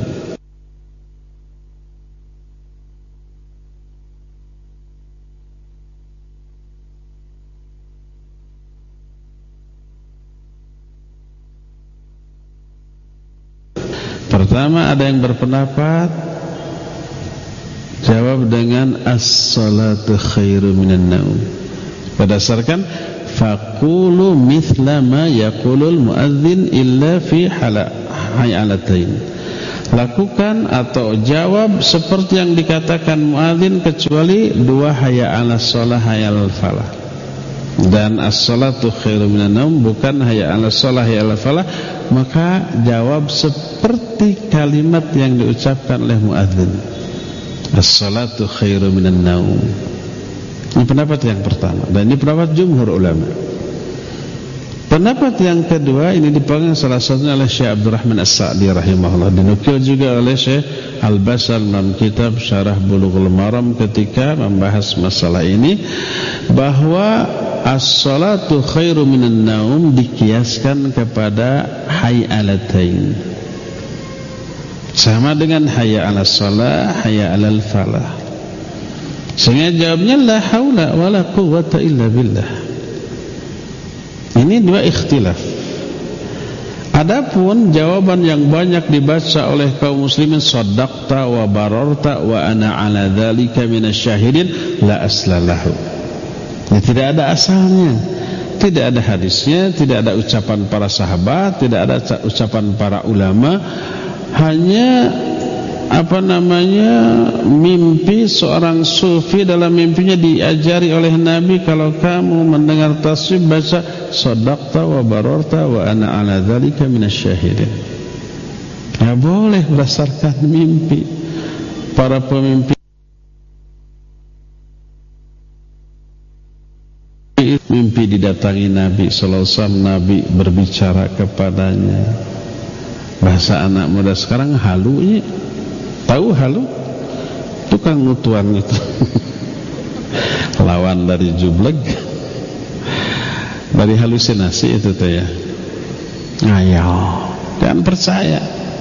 Pertama, ada yang berpendapat jawab dengan as-salatu khairu minan naum, berdasarkan faqulu mithla ma yaqulul muadzin illa fi hayalatain. Lakukan atau jawab seperti yang dikatakan muadzin kecuali dua hayya 'alas shalah, hayya 'alal falah. Dan as-salatu khairu minan naum bukan hayya 'alas shalah, hayya 'alal falah. Maka jawab seperti kalimat yang diucapkan oleh muadzin, as-salatu khairu minan naum. Ini pendapat yang pertama, dan ini pendapat jumhur ulama. Pendapat yang kedua ini dipegang salah satunya oleh Syekh Abdurrahman As-Sa'di rahimahullah, dinukil juga oleh Syekh Al-Basal dalam kitab Syarah Bulughul Maram ketika membahas masalah ini, bahwa as-salatu khairu minan naum dikiaskan kepada hayalatain, sama dengan hayya 'alas shalah, hayya 'alal falah. Sehingga jawabnya la haula wala quwwata illa billah. Ini dua ikhtilaf. Adapun jawaban yang banyak dibaca oleh kaum muslimin, shadaqta wa bararta wa ana 'ala dzalika minasyahidin, la aslalahu. Ini tidak ada asalnya, tidak ada hadisnya, tidak ada ucapan para sahabat, tidak ada ucapan para ulama. Hanya mimpi seorang sufi. Dalam mimpinya diajari oleh Nabi, kalau kamu mendengar tasbih baca shadaqta wa bararta wa ana 'ala dzalika minasyahidin. Ya boleh berdasarkan mimpi. Para pemimpin mimpi didatangi Nabi sallallahu alaihi wasallam, Nabi berbicara kepadanya. Bahasa anak muda sekarang halunya. Tahu halu? Tukang nutuan itu. Lawan dari jubleg, dari halusinasi itu tuh ya. Ayo, jangan percaya.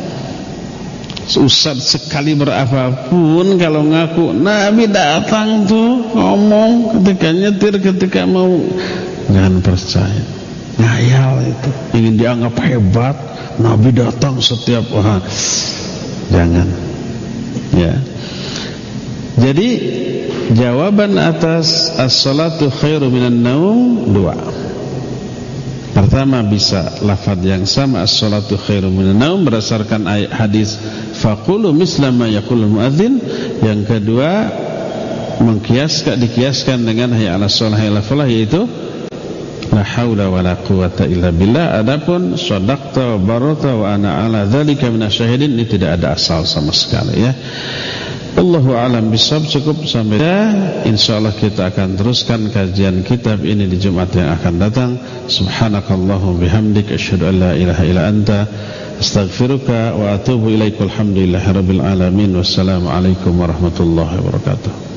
Ustaz sekali berapapun kalau ngaku Nabi datang tuh ngomong ketika nyetir, ketika mau, jangan percaya. Ngayal itu, ingin dianggap hebat. Nabi datang setiap orang, jangan. Ya. Jadi jawaban atas as-salatu khairu minan naum dua. Pertama, bisa lafaz yang sama as-salatu khairu minan naum berdasarkan ayat hadis faqulu misla ma yaqulul muadzin. Yang kedua, dikiaskan dengan hayya 'alas shalah, hayya 'alal falah, yaitu la haula wala quwwata illa billah. Adapun shadaqta wa barata wa ana 'ala dzalika minasyahidin, ini tidak ada asal sama sekali ya. Allahu a'lam bishawab. Cukup sampai insyaallah kita akan teruskan kajian kitab ini di Jumat yang akan datang. Subhanakallahumma bihamdika asyhadu an la ilaha illa anta astaghfiruka wa atubu ilaika. Alhamdulillahirabbil alamin. Wassalamu alaikum warahmatullahi wabarakatuh.